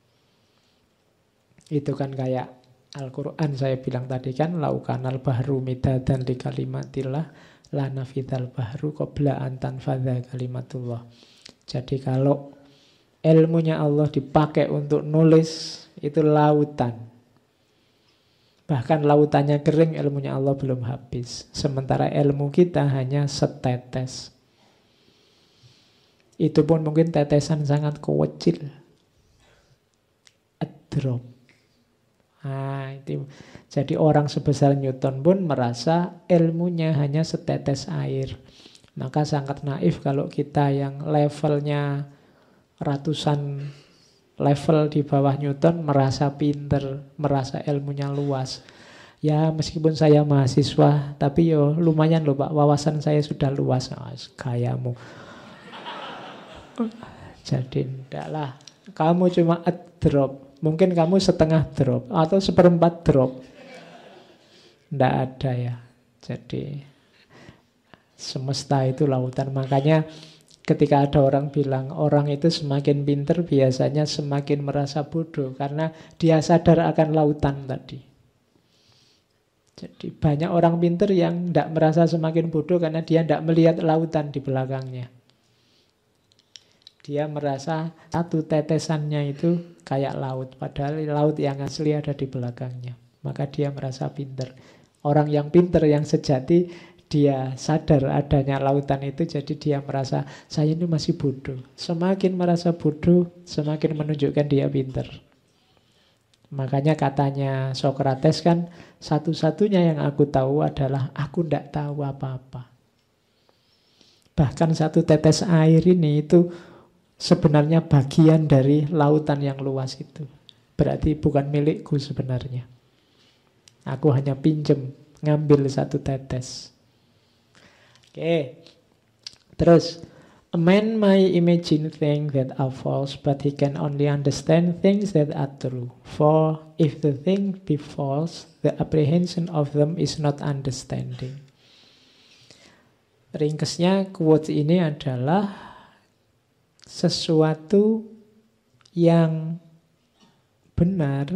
[SPEAKER 1] Itu kan kayak Al-Quran saya bilang tadi kan, laukanal bahru midadan li kalimatillah la nafidhal bahru qabla an tanfadha kalimatullah. Jadi kalau ilmunya Allah dipakai untuk nulis, itu lautan. Bahkan lautannya kering, ilmunya Allah belum habis. Sementara ilmu kita hanya setetes. Itu pun mungkin tetesan sangat kecil. A drop. Nah, itu. Jadi orang sebesar Newton pun merasa ilmunya hanya setetes air. Maka sangat naif kalau kita yang levelnya ratusan level di bawah Newton merasa pinter, merasa ilmunya luas. Ya meskipun saya mahasiswa, tapi yo lumayan loh Pak, wawasan saya sudah luas. Gayamu. Jadi enggak lah, kamu cuma a drop. Mungkin kamu setengah drop atau seperempat drop. Enggak ada ya. Jadi semesta itu lautan. Makanya ketika ada orang bilang orang itu semakin pinter, biasanya semakin merasa bodoh, karena dia sadar akan lautan tadi. Jadi banyak orang pinter yang tidak merasa semakin bodoh karena dia tidak melihat lautan di belakangnya. Dia merasa satu tetesannya itu kayak laut, padahal laut yang asli ada di belakangnya. Maka dia merasa pinter. Orang yang pinter, yang sejati, dia sadar adanya lautan itu, jadi dia merasa saya ini masih bodoh. Semakin merasa bodoh, semakin menunjukkan dia pinter. Makanya katanya Socrates kan, satu-satunya yang aku tahu adalah aku tidak tahu apa-apa. Bahkan satu tetes air ini itu sebenarnya bagian dari lautan yang luas itu. Berarti bukan milikku sebenarnya. Aku hanya pinjem, ngambil satu tetes. Oke. Terus, a man may imagine things that are false, but he can only understand things that are true. For if the thing be false, the apprehension of them is not understanding. Ringkesnya quote ini adalah sesuatu yang benar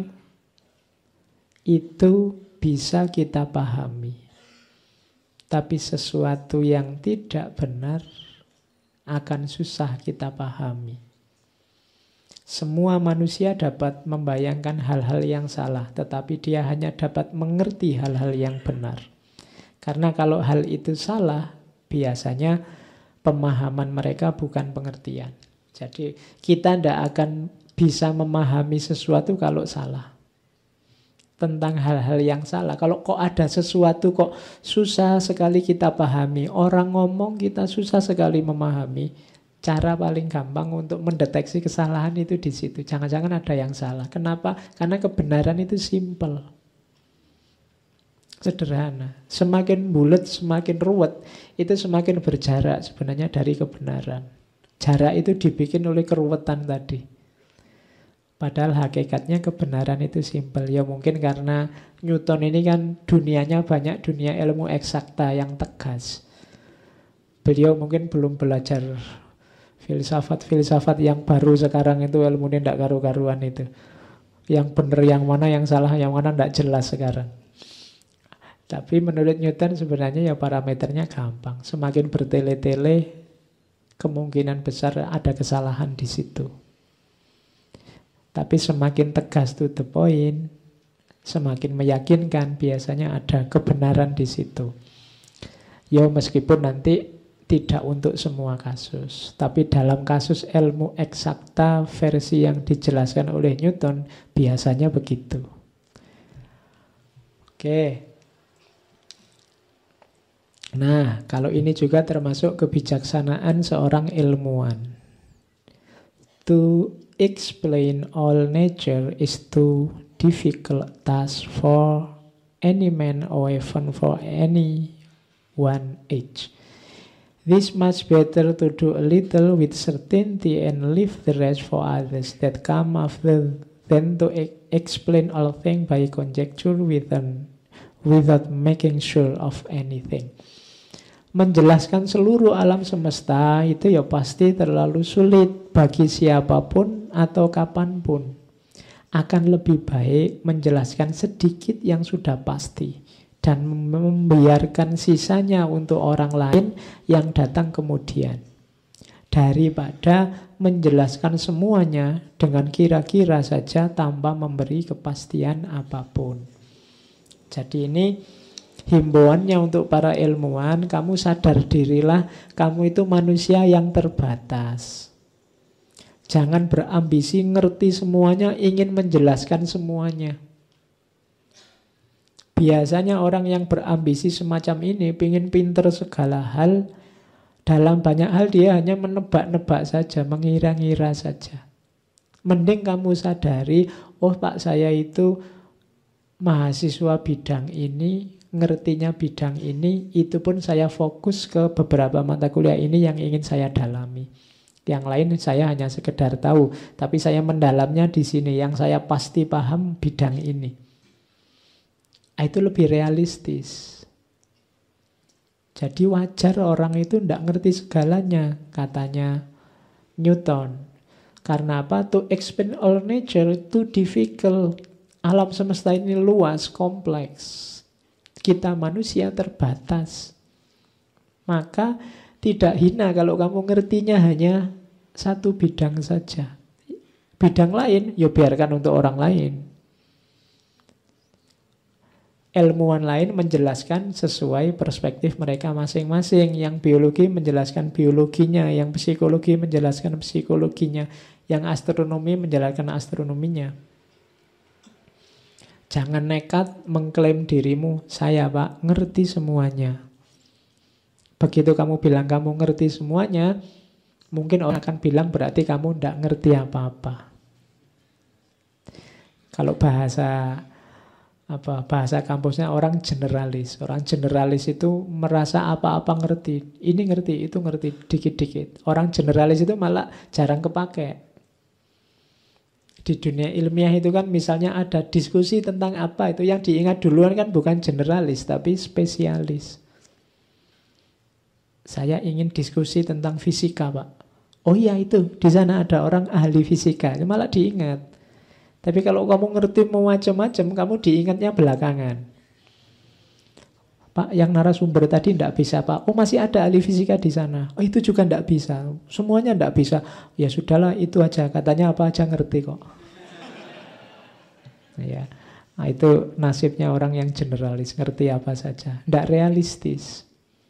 [SPEAKER 1] itu bisa kita pahami. Tapi sesuatu yang tidak benar akan susah kita pahami. Semua manusia dapat membayangkan hal-hal yang salah, tetapi dia hanya dapat mengerti hal-hal yang benar. Karena kalau hal itu salah, biasanya pemahaman mereka bukan pengertian. Jadi kita tidak akan bisa memahami sesuatu kalau salah. Tentang hal-hal yang salah. Kalau kok ada sesuatu kok susah sekali kita pahami. Orang ngomong kita susah sekali memahami. Cara paling gampang untuk mendeteksi kesalahan itu di situ. Jangan-jangan ada yang salah. Kenapa? Karena kebenaran itu simple. Sederhana. Semakin bulat, semakin ruwet, itu semakin berjarak sebenarnya dari kebenaran. Jarak itu dibikin oleh keruwetan tadi. Padahal hakikatnya kebenaran itu simpel. Ya mungkin karena Newton ini kan dunianya banyak dunia ilmu eksakta yang tegas. Beliau mungkin belum belajar filsafat-filsafat yang baru sekarang itu ilmunya tidak karu-karuan itu. Yang benar yang mana, yang salah yang mana tidak jelas sekarang. Tapi menurut Newton sebenarnya ya parameternya gampang. Semakin bertele-tele kemungkinan besar ada kesalahan di situ. Tapi semakin tegas to the point, semakin meyakinkan biasanya ada kebenaran di situ. Ya meskipun nanti tidak untuk semua kasus. Tapi dalam kasus ilmu eksakta versi yang dijelaskan oleh Newton, biasanya begitu. Oke. Nah, kalau ini juga termasuk kebijaksanaan seorang ilmuwan. To explain all nature is too difficult task for any man or even for any one age. This much better to do a little with certainty and leave the rest for others that come after than to explain all things by conjecture without making sure of anything. Menjelaskan seluruh alam semesta itu ya pasti terlalu sulit bagi siapapun atau kapanpun. Akan lebih baik menjelaskan sedikit yang sudah pasti dan membiarkan sisanya untuk orang lain yang datang kemudian. Daripada menjelaskan semuanya dengan kira-kira saja tanpa memberi kepastian apapun. Jadi ini himbauannya untuk para ilmuwan, kamu sadar dirilah, kamu itu manusia yang terbatas. Jangan berambisi ngerti semuanya, ingin menjelaskan semuanya. Biasanya orang yang berambisi semacam ini, ingin pinter segala hal, dalam banyak hal dia hanya menebak-nebak saja, mengira-ngira saja. Mending kamu sadari, oh Pak saya itu mahasiswa bidang ini, ngertinya bidang ini, itu pun saya fokus ke beberapa mata kuliah ini yang ingin saya dalami. Yang lain saya hanya sekedar tahu, tapi saya mendalamnya di sini, yang saya pasti paham bidang ini. Itu lebih realistis. Jadi wajar orang itu tidak ngerti segalanya, katanya Newton. Karena apa? To explain all nature itu difficult. Alam semesta ini luas, kompleks. Kita manusia terbatas. Maka tidak hina kalau kamu ngertinya hanya satu bidang saja. Bidang lain, ya biarkan untuk orang lain. Ilmuwan lain menjelaskan sesuai perspektif mereka masing-masing. Yang biologi menjelaskan biologinya, yang psikologi menjelaskan psikologinya, yang astronomi menjelaskan astronominya. Jangan nekat mengklaim dirimu, saya Pak ngerti semuanya. Begitu kamu bilang kamu ngerti semuanya, mungkin orang akan bilang berarti kamu tidak ngerti apa-apa. Kalau bahasa kampusnya orang generalis. Orang generalis itu merasa apa-apa ngerti. Ini ngerti, itu ngerti, dikit-dikit. Orang generalis itu malah jarang kepake. Di dunia ilmiah itu kan misalnya ada diskusi tentang apa itu, yang diingat duluan kan bukan generalis tapi spesialis. Saya ingin diskusi tentang fisika, Pak. Oh iya, itu di sana ada orang ahli fisika, malah diingat. Tapi kalau kamu ngerti mau macam-macam, kamu diingatnya belakangan. Pak, yang narasumber tadi tidak bisa, Pak. Oh, masih ada ahli fisika di sana. Oh, itu juga tidak bisa. Semuanya tidak bisa. Ya sudahlah, itu aja. Katanya apa aja ngerti kok. Ya, nah, itu nasibnya orang yang generalis, ngerti apa saja, tidak realistis.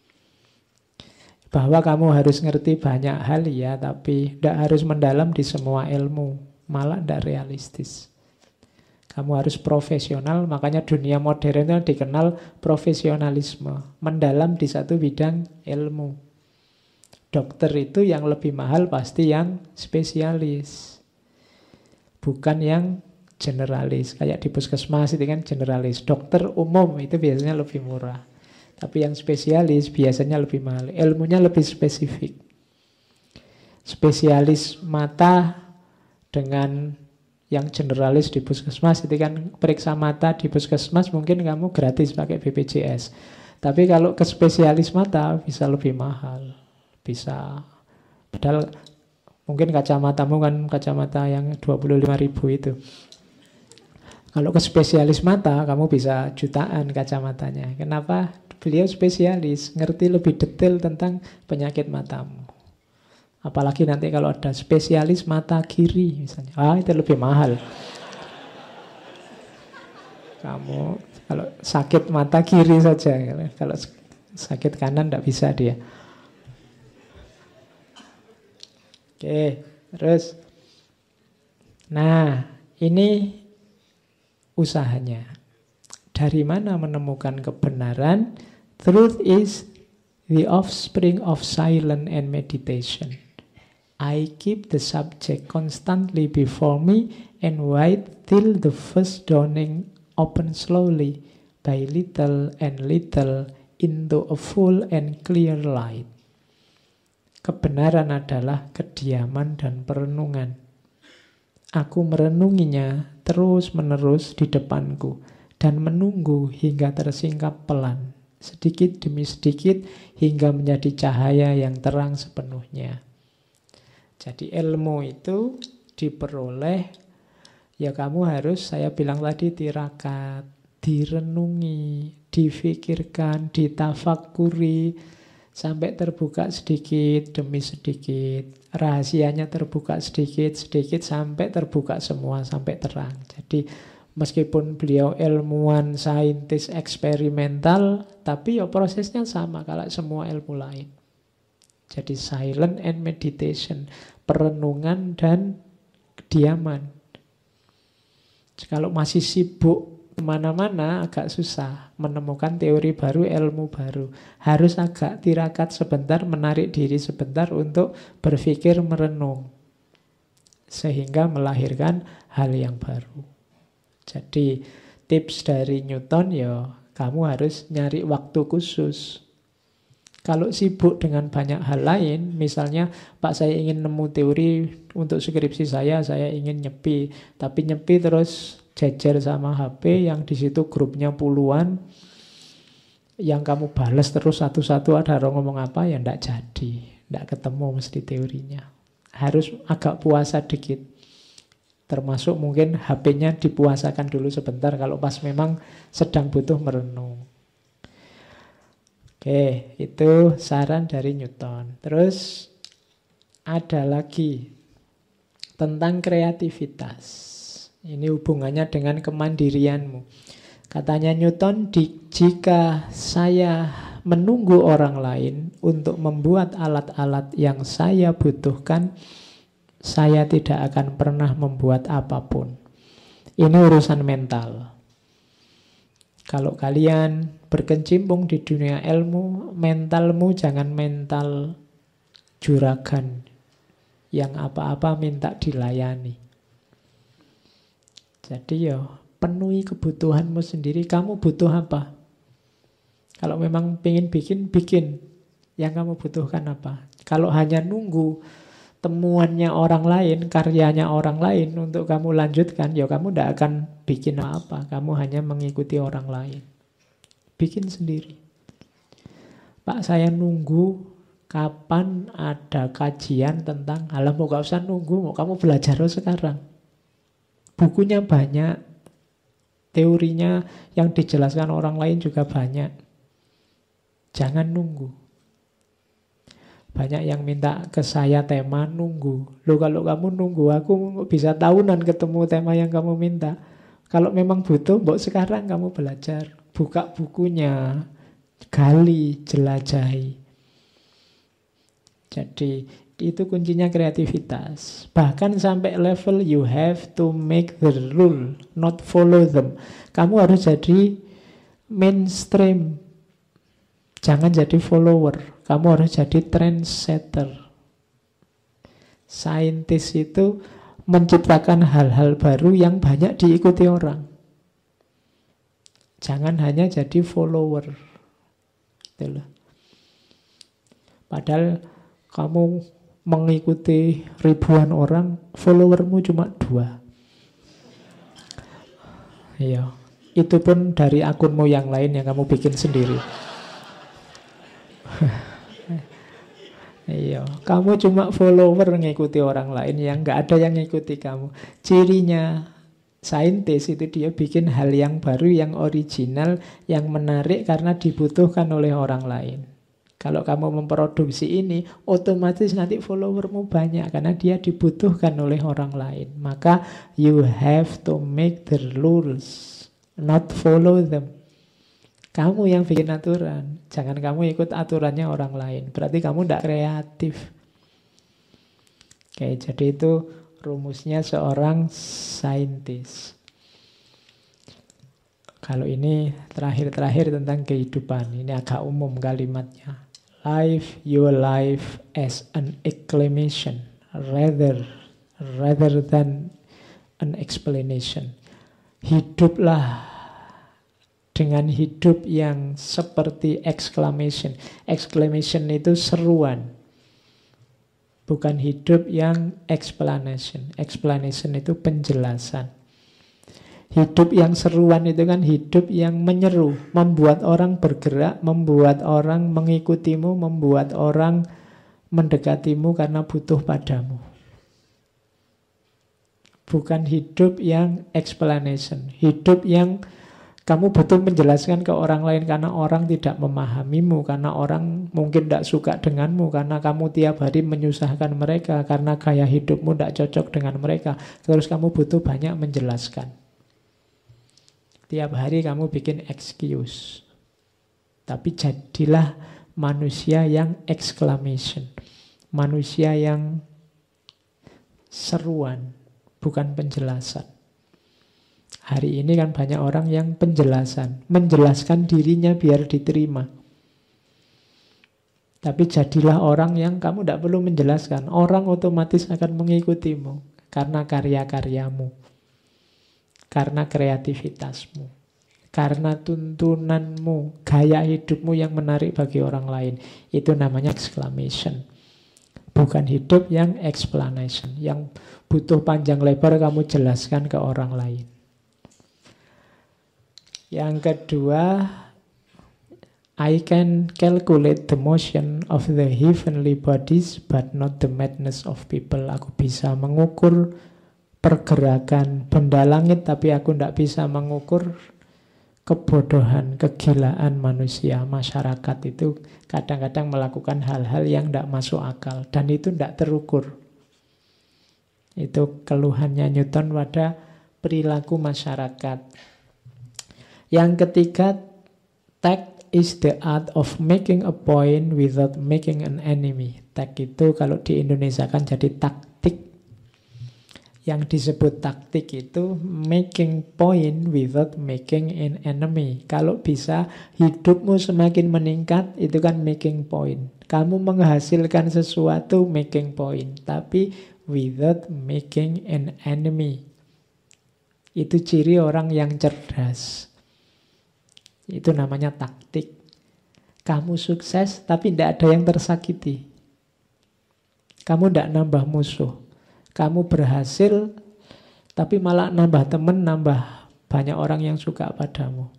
[SPEAKER 1] Bahwa kamu harus ngerti banyak hal ya, tapi tidak harus mendalam di semua ilmu, malah tidak realistis. Kamu harus profesional, makanya dunia modern itu dikenal profesionalisme, mendalam di satu bidang ilmu. Dokter itu yang lebih mahal pasti yang spesialis, bukan yang generalis. Kayak di puskesmas itu kan generalis. Dokter umum itu biasanya lebih murah. Tapi yang spesialis biasanya lebih mahal. Ilmunya lebih spesifik. Spesialis mata dengan yang generalis di puskesmas itu kan periksa mata di puskesmas mungkin kamu gratis pakai BPJS. Tapi kalau ke spesialis mata bisa lebih mahal. Bisa. Padahal mungkin kacamatamu kan kacamata yang 25.000 itu. Kalau ke spesialis mata, kamu bisa jutaan kacamatanya. Kenapa? Beliau spesialis, ngerti lebih detail tentang penyakit matamu. Apalagi nanti kalau ada spesialis mata kiri misalnya. Itu lebih mahal. Kamu kalau sakit mata kiri saja. Kalau sakit kanan tidak bisa dia. Oke, terus. Nah, ini usahanya. Dari mana menemukan kebenaran? Truth is the offspring of silence and meditation. I keep the subject constantly before me and wait till the first dawning open slowly by little and little into a full and clear light. Kebenaran adalah kediaman dan perenungan. Aku merenunginya terus-menerus di depanku dan menunggu hingga tersingkap pelan, sedikit demi sedikit hingga menjadi cahaya yang terang sepenuhnya. Jadi ilmu itu diperoleh, ya kamu harus, saya bilang tadi, tirakat, direnungi, difikirkan, ditafakuri, sampai terbuka sedikit demi sedikit. Rahasianya terbuka sedikit-sedikit sampai terbuka semua, sampai terang. Jadi meskipun beliau ilmuwan, saintis, eksperimental, tapi ya prosesnya sama kalau semua ilmu lain. Jadi silent and meditation, perenungan dan kediaman. Kalau masih sibuk kemana-mana agak susah menemukan teori baru, ilmu baru. Harus agak tirakat sebentar, menarik diri sebentar untuk berpikir, merenung. Sehingga melahirkan hal yang baru. Jadi tips dari Newton ya, kamu harus nyari waktu khusus. Kalau sibuk dengan banyak hal lain, misalnya Pak saya ingin nemu teori untuk skripsi saya ingin nyepi. Tapi nyepi terus jejer sama HP yang di situ grupnya puluhan, yang kamu balas terus satu-satu, ada orang ngomong apa ya ndak jadi, ndak ketemu mesti teorinya. Harus agak puasa dikit, termasuk mungkin HP-nya dipuasakan dulu sebentar kalau pas memang sedang butuh merenung. Oke, itu saran dari Newton. Terus ada lagi tentang kreativitas. Ini hubungannya dengan kemandirianmu. Katanya Newton, jika saya menunggu orang lain untuk membuat alat-alat yang saya butuhkan, saya tidak akan pernah membuat apapun. Ini urusan mental. Kalau kalian berkecimpung di dunia ilmu, mentalmu jangan mental juragan yang apa-apa minta dilayani. Jadi ya penuhi kebutuhanmu sendiri. Kamu butuh apa? Kalau memang pengen bikin, bikin. Yang kamu butuhkan apa? Kalau hanya nunggu temuannya orang lain, karyanya orang lain untuk kamu lanjutkan, ya kamu tidak akan bikin apa. Kamu hanya mengikuti orang lain. Bikin sendiri. Pak, saya nunggu kapan ada kajian tentang alam. Mau gak usah nunggu, mau kamu belajar sekarang. Bukunya banyak, teorinya yang dijelaskan orang lain juga banyak. Jangan nunggu. Banyak yang minta ke saya tema, nunggu. Loh, kalau kamu nunggu, aku bisa tahunan ketemu tema yang kamu minta. Kalau memang butuh, mbok sekarang kamu belajar. Buka bukunya, gali, jelajahi. Jadi itu kuncinya kreativitas. Bahkan sampai level you have to make the rule, not follow them. Kamu harus jadi mainstream. Jangan jadi follower. Kamu harus jadi trendsetter. Saintis itu menciptakan hal-hal baru yang banyak diikuti orang. Jangan hanya jadi follower. Itulah. Padahal kamu mengikuti ribuan orang, followermu cuma 2. Iya. Itu pun dari akunmu yang lain yang kamu bikin sendiri. Iya, kamu cuma follower ngikuti orang lain yang nggak ada yang ngikuti kamu. Cirinya saintis itu dia bikin hal yang baru, yang original, yang menarik karena dibutuhkan oleh orang lain. Kalau kamu memproduksi ini, otomatis nanti followermu banyak karena dia dibutuhkan oleh orang lain. Maka you have to make the rules, not follow them. Kamu yang bikin aturan. Jangan kamu ikut aturannya orang lain. Berarti kamu tidak kreatif. Oke, jadi itu rumusnya seorang saintis. Kalau ini terakhir-terakhir tentang kehidupan. Ini agak umum kalimatnya. Live your life as an exclamation rather than an explanation. Hiduplah dengan hidup yang seperti exclamation. Exclamation itu seruan. Bukan hidup yang explanation. Explanation itu penjelasan. Hidup yang seruan itu kan hidup yang menyeru. Membuat orang bergerak, membuat orang mengikutimu, membuat orang mendekatimu karena butuh padamu. Bukan hidup yang explanation. Hidup yang kamu butuh menjelaskan ke orang lain karena orang tidak memahamimu, karena orang mungkin tidak suka denganmu, karena kamu tiap hari menyusahkan mereka, karena gaya hidupmu tidak cocok dengan mereka. Terus kamu butuh banyak menjelaskan. Tiap hari kamu bikin excuse. Tapi jadilah manusia yang exclamation. Manusia yang seruan, bukan penjelasan. Hari ini kan banyak orang yang penjelasan. Menjelaskan dirinya biar diterima. Tapi jadilah orang yang kamu tidak perlu menjelaskan. Orang otomatis akan mengikutimu. Karena karya-karyamu. Karena kreativitasmu. Karena tuntunanmu. Gaya hidupmu yang menarik bagi orang lain. Itu namanya exclamation. Bukan hidup yang explanation. Yang butuh panjang lebar kamu jelaskan ke orang lain. Yang kedua, I can calculate the motion of the heavenly bodies but not the madness of people. Aku bisa mengukur pergerakan benda langit, tapi aku tidak bisa mengukur kebodohan, kegilaan manusia. Masyarakat itu kadang-kadang melakukan hal-hal yang tidak masuk akal, dan itu tidak terukur. Itu keluhannya Newton pada perilaku masyarakat. Yang ketiga, tact is the art of making a point without making an enemy. Tact itu kalau di Indonesia kan jadi taktik. Yang disebut taktik itu making point without making an enemy. Kalau bisa hidupmu semakin meningkat, itu kan making point. Kamu menghasilkan sesuatu making point, tapi without making an enemy. Itu ciri orang yang cerdas. Itu namanya taktik. Kamu sukses, tapi tidak ada yang tersakiti. Kamu tidak nambah musuh. Kamu berhasil, tapi malah nambah teman, nambah banyak orang yang suka padamu.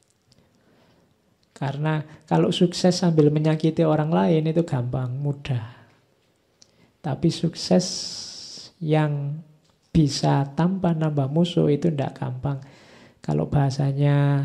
[SPEAKER 1] Karena kalau sukses sambil menyakiti orang lain itu gampang, mudah. Tapi sukses yang bisa tanpa nambah musuh itu tidak gampang. Kalau bahasanya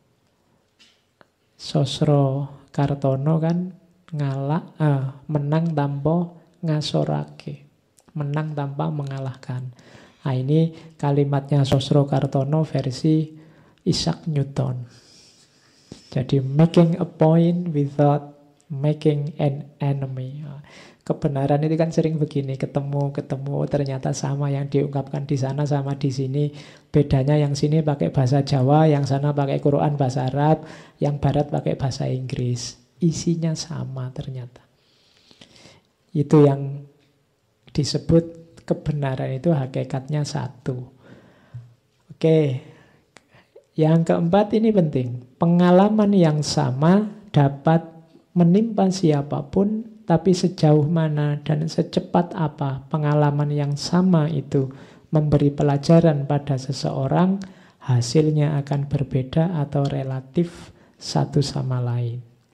[SPEAKER 1] Sosro Kartono kan menang tanpa ngasorake. Menang tanpa mengalahkan. Nah, ini kalimatnya Sosro Kartono versi Isaac Newton. Jadi making a point without making an enemy. Kebenaran itu kan sering begini, ketemu ternyata sama yang diungkapkan di sana sama di sini. Bedanya yang sini pakai bahasa Jawa, yang sana pakai Quran bahasa Arab, yang barat pakai bahasa Inggris. Isinya sama ternyata. Itu yang disebut kebenaran itu hakikatnya satu. Oke. Yang keempat ini penting. Pengalaman yang sama dapat menimpa siapapun, tapi sejauh mana dan secepat apa pengalaman yang sama itu memberi pelajaran pada seseorang, hasilnya akan berbeda atau relatif satu sama lain.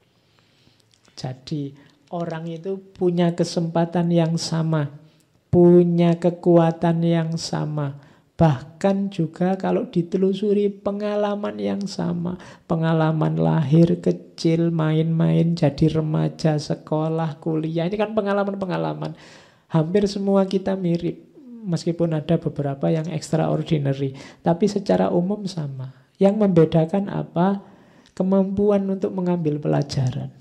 [SPEAKER 1] Jadi orang itu punya kesempatan yang sama, punya kekuatan yang sama. Bahkan juga kalau ditelusuri pengalaman yang sama. Pengalaman lahir kecil, main-main, jadi remaja, sekolah, kuliah. Ini kan pengalaman-pengalaman. Hampir semua kita mirip. Meskipun ada beberapa yang extraordinary. Tapi secara umum sama. Yang membedakan apa? Kemampuan untuk mengambil pelajaran.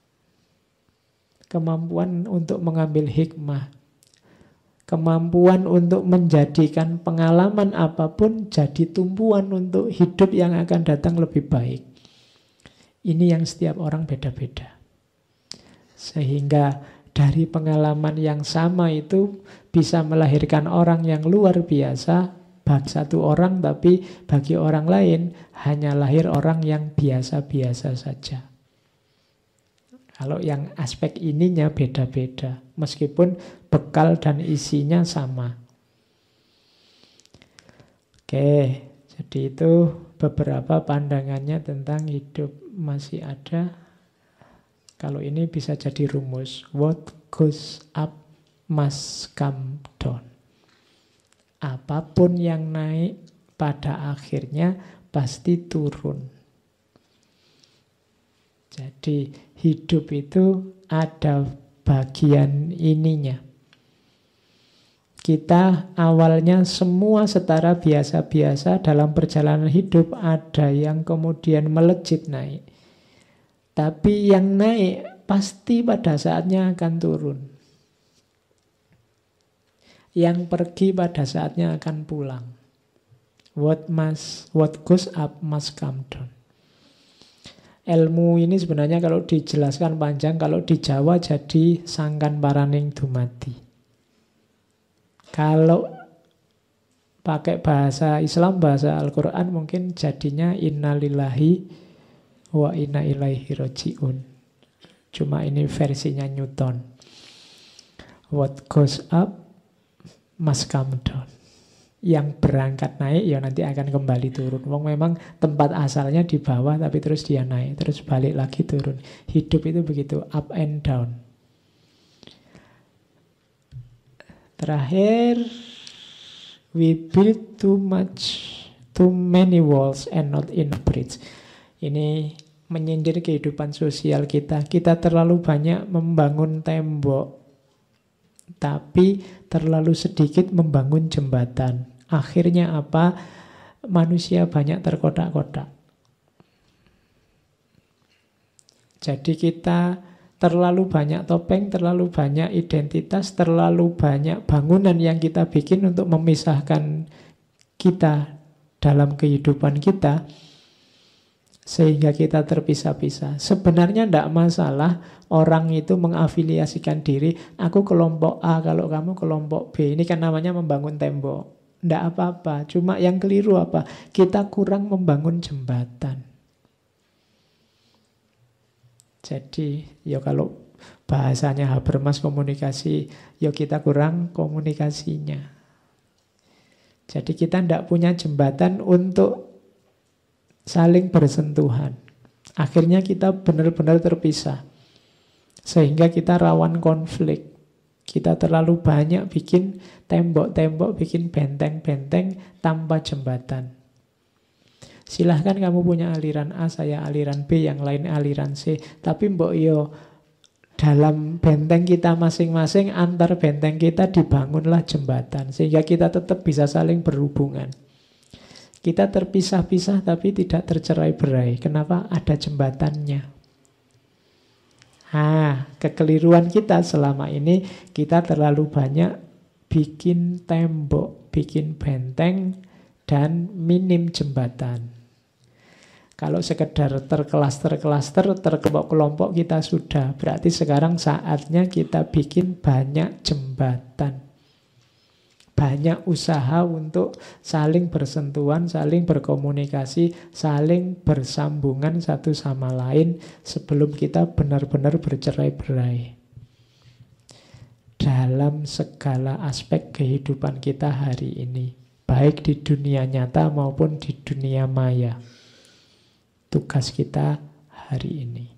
[SPEAKER 1] Kemampuan untuk mengambil hikmah. Kemampuan untuk menjadikan pengalaman apapun jadi tumpuan untuk hidup yang akan datang lebih baik. Ini yang setiap orang beda-beda. Sehingga dari pengalaman yang sama itu bisa melahirkan orang yang luar biasa bagi satu orang, tapi bagi orang lain hanya lahir orang yang biasa-biasa saja. Kalau yang aspek ininya beda-beda, meskipun bekal dan isinya sama. Oke, jadi itu beberapa pandangannya tentang hidup masih ada. Kalau ini bisa jadi rumus. What goes up must come down. Apapun yang naik pada akhirnya pasti turun. Jadi hidup itu ada bagian ininya. Kita awalnya semua setara biasa-biasa, dalam perjalanan hidup ada yang kemudian melejit naik. Tapi yang naik pasti pada saatnya akan turun. Yang pergi pada saatnya akan pulang. What goes up must come down. Ilmu ini sebenarnya kalau dijelaskan panjang, kalau di Jawa jadi sangkan paraning dumadi. Kalau pakai bahasa Islam, bahasa Al-Quran mungkin jadinya innalillahi wa inna ilaihi raji'un. Cuma ini versinya Newton. What goes up must come down. Yang berangkat naik ya nanti akan kembali turun. Wong memang tempat asalnya di bawah tapi terus dia naik, terus balik lagi turun. Hidup itu begitu, up and down. Terakhir, we build too many walls and not enough bridge. Ini menyindir kehidupan sosial kita. Kita terlalu banyak membangun tembok, tapi terlalu sedikit membangun jembatan. Akhirnya apa? Manusia banyak terkotak-kotak. Jadi kita Terlalu banyak topeng, terlalu banyak identitas, terlalu banyak bangunan yang kita bikin untuk memisahkan kita dalam kehidupan kita, sehingga kita terpisah-pisah. Sebenarnya tidak masalah orang itu mengafiliasikan diri, aku kelompok A, kalau kamu kelompok B. Ini kan namanya membangun tembok. Tidak apa-apa, cuma yang keliru apa? Kita kurang membangun jembatan. Jadi, ya kalau bahasanya Habermas komunikasi, ya kita kurang komunikasinya. Jadi kita tidak punya jembatan untuk saling bersentuhan. Akhirnya kita benar-benar terpisah. Sehingga kita rawan konflik. Kita terlalu banyak bikin tembok-tembok, bikin benteng-benteng tanpa jembatan. Silahkan kamu punya aliran A, saya aliran B, yang lain aliran C. Tapi mbok yo, dalam benteng kita masing-masing, antar benteng kita dibangunlah jembatan. Sehingga kita tetap bisa saling berhubungan. Kita terpisah-pisah tapi tidak tercerai-berai. Kenapa? Ada jembatannya. Kekeliruan kita selama ini, kita terlalu banyak bikin tembok, bikin benteng, dan minim jembatan. Kalau sekedar terklaster-klaster, terkelompok-kelompok kita sudah. Berarti sekarang saatnya kita bikin banyak jembatan. Banyak usaha untuk saling bersentuhan, saling berkomunikasi, saling bersambungan satu sama lain sebelum kita benar-benar bercerai-berai. Dalam segala aspek kehidupan kita hari ini. Baik di dunia nyata maupun di dunia maya. Tugas kita hari ini.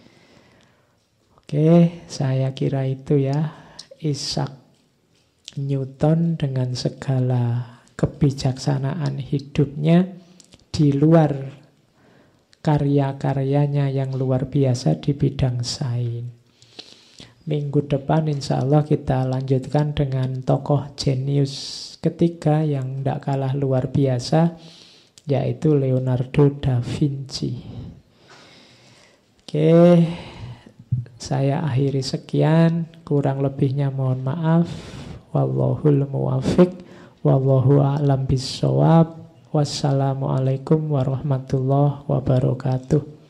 [SPEAKER 1] Oke, saya kira itu ya. Isaac Newton dengan segala kebijaksanaan hidupnya, di luar karya-karyanya yang luar biasa di bidang sains. Minggu depan insya Allah kita lanjutkan dengan tokoh jenius ketiga yang tidak kalah luar biasa, yaitu Leonardo da Vinci. Oke, saya akhiri sekian. Kurang lebihnya mohon maaf. Wallahul muwaffiq. Wallahu a'lam bishawab. Wassalamualaikum warahmatullahi wabarakatuh.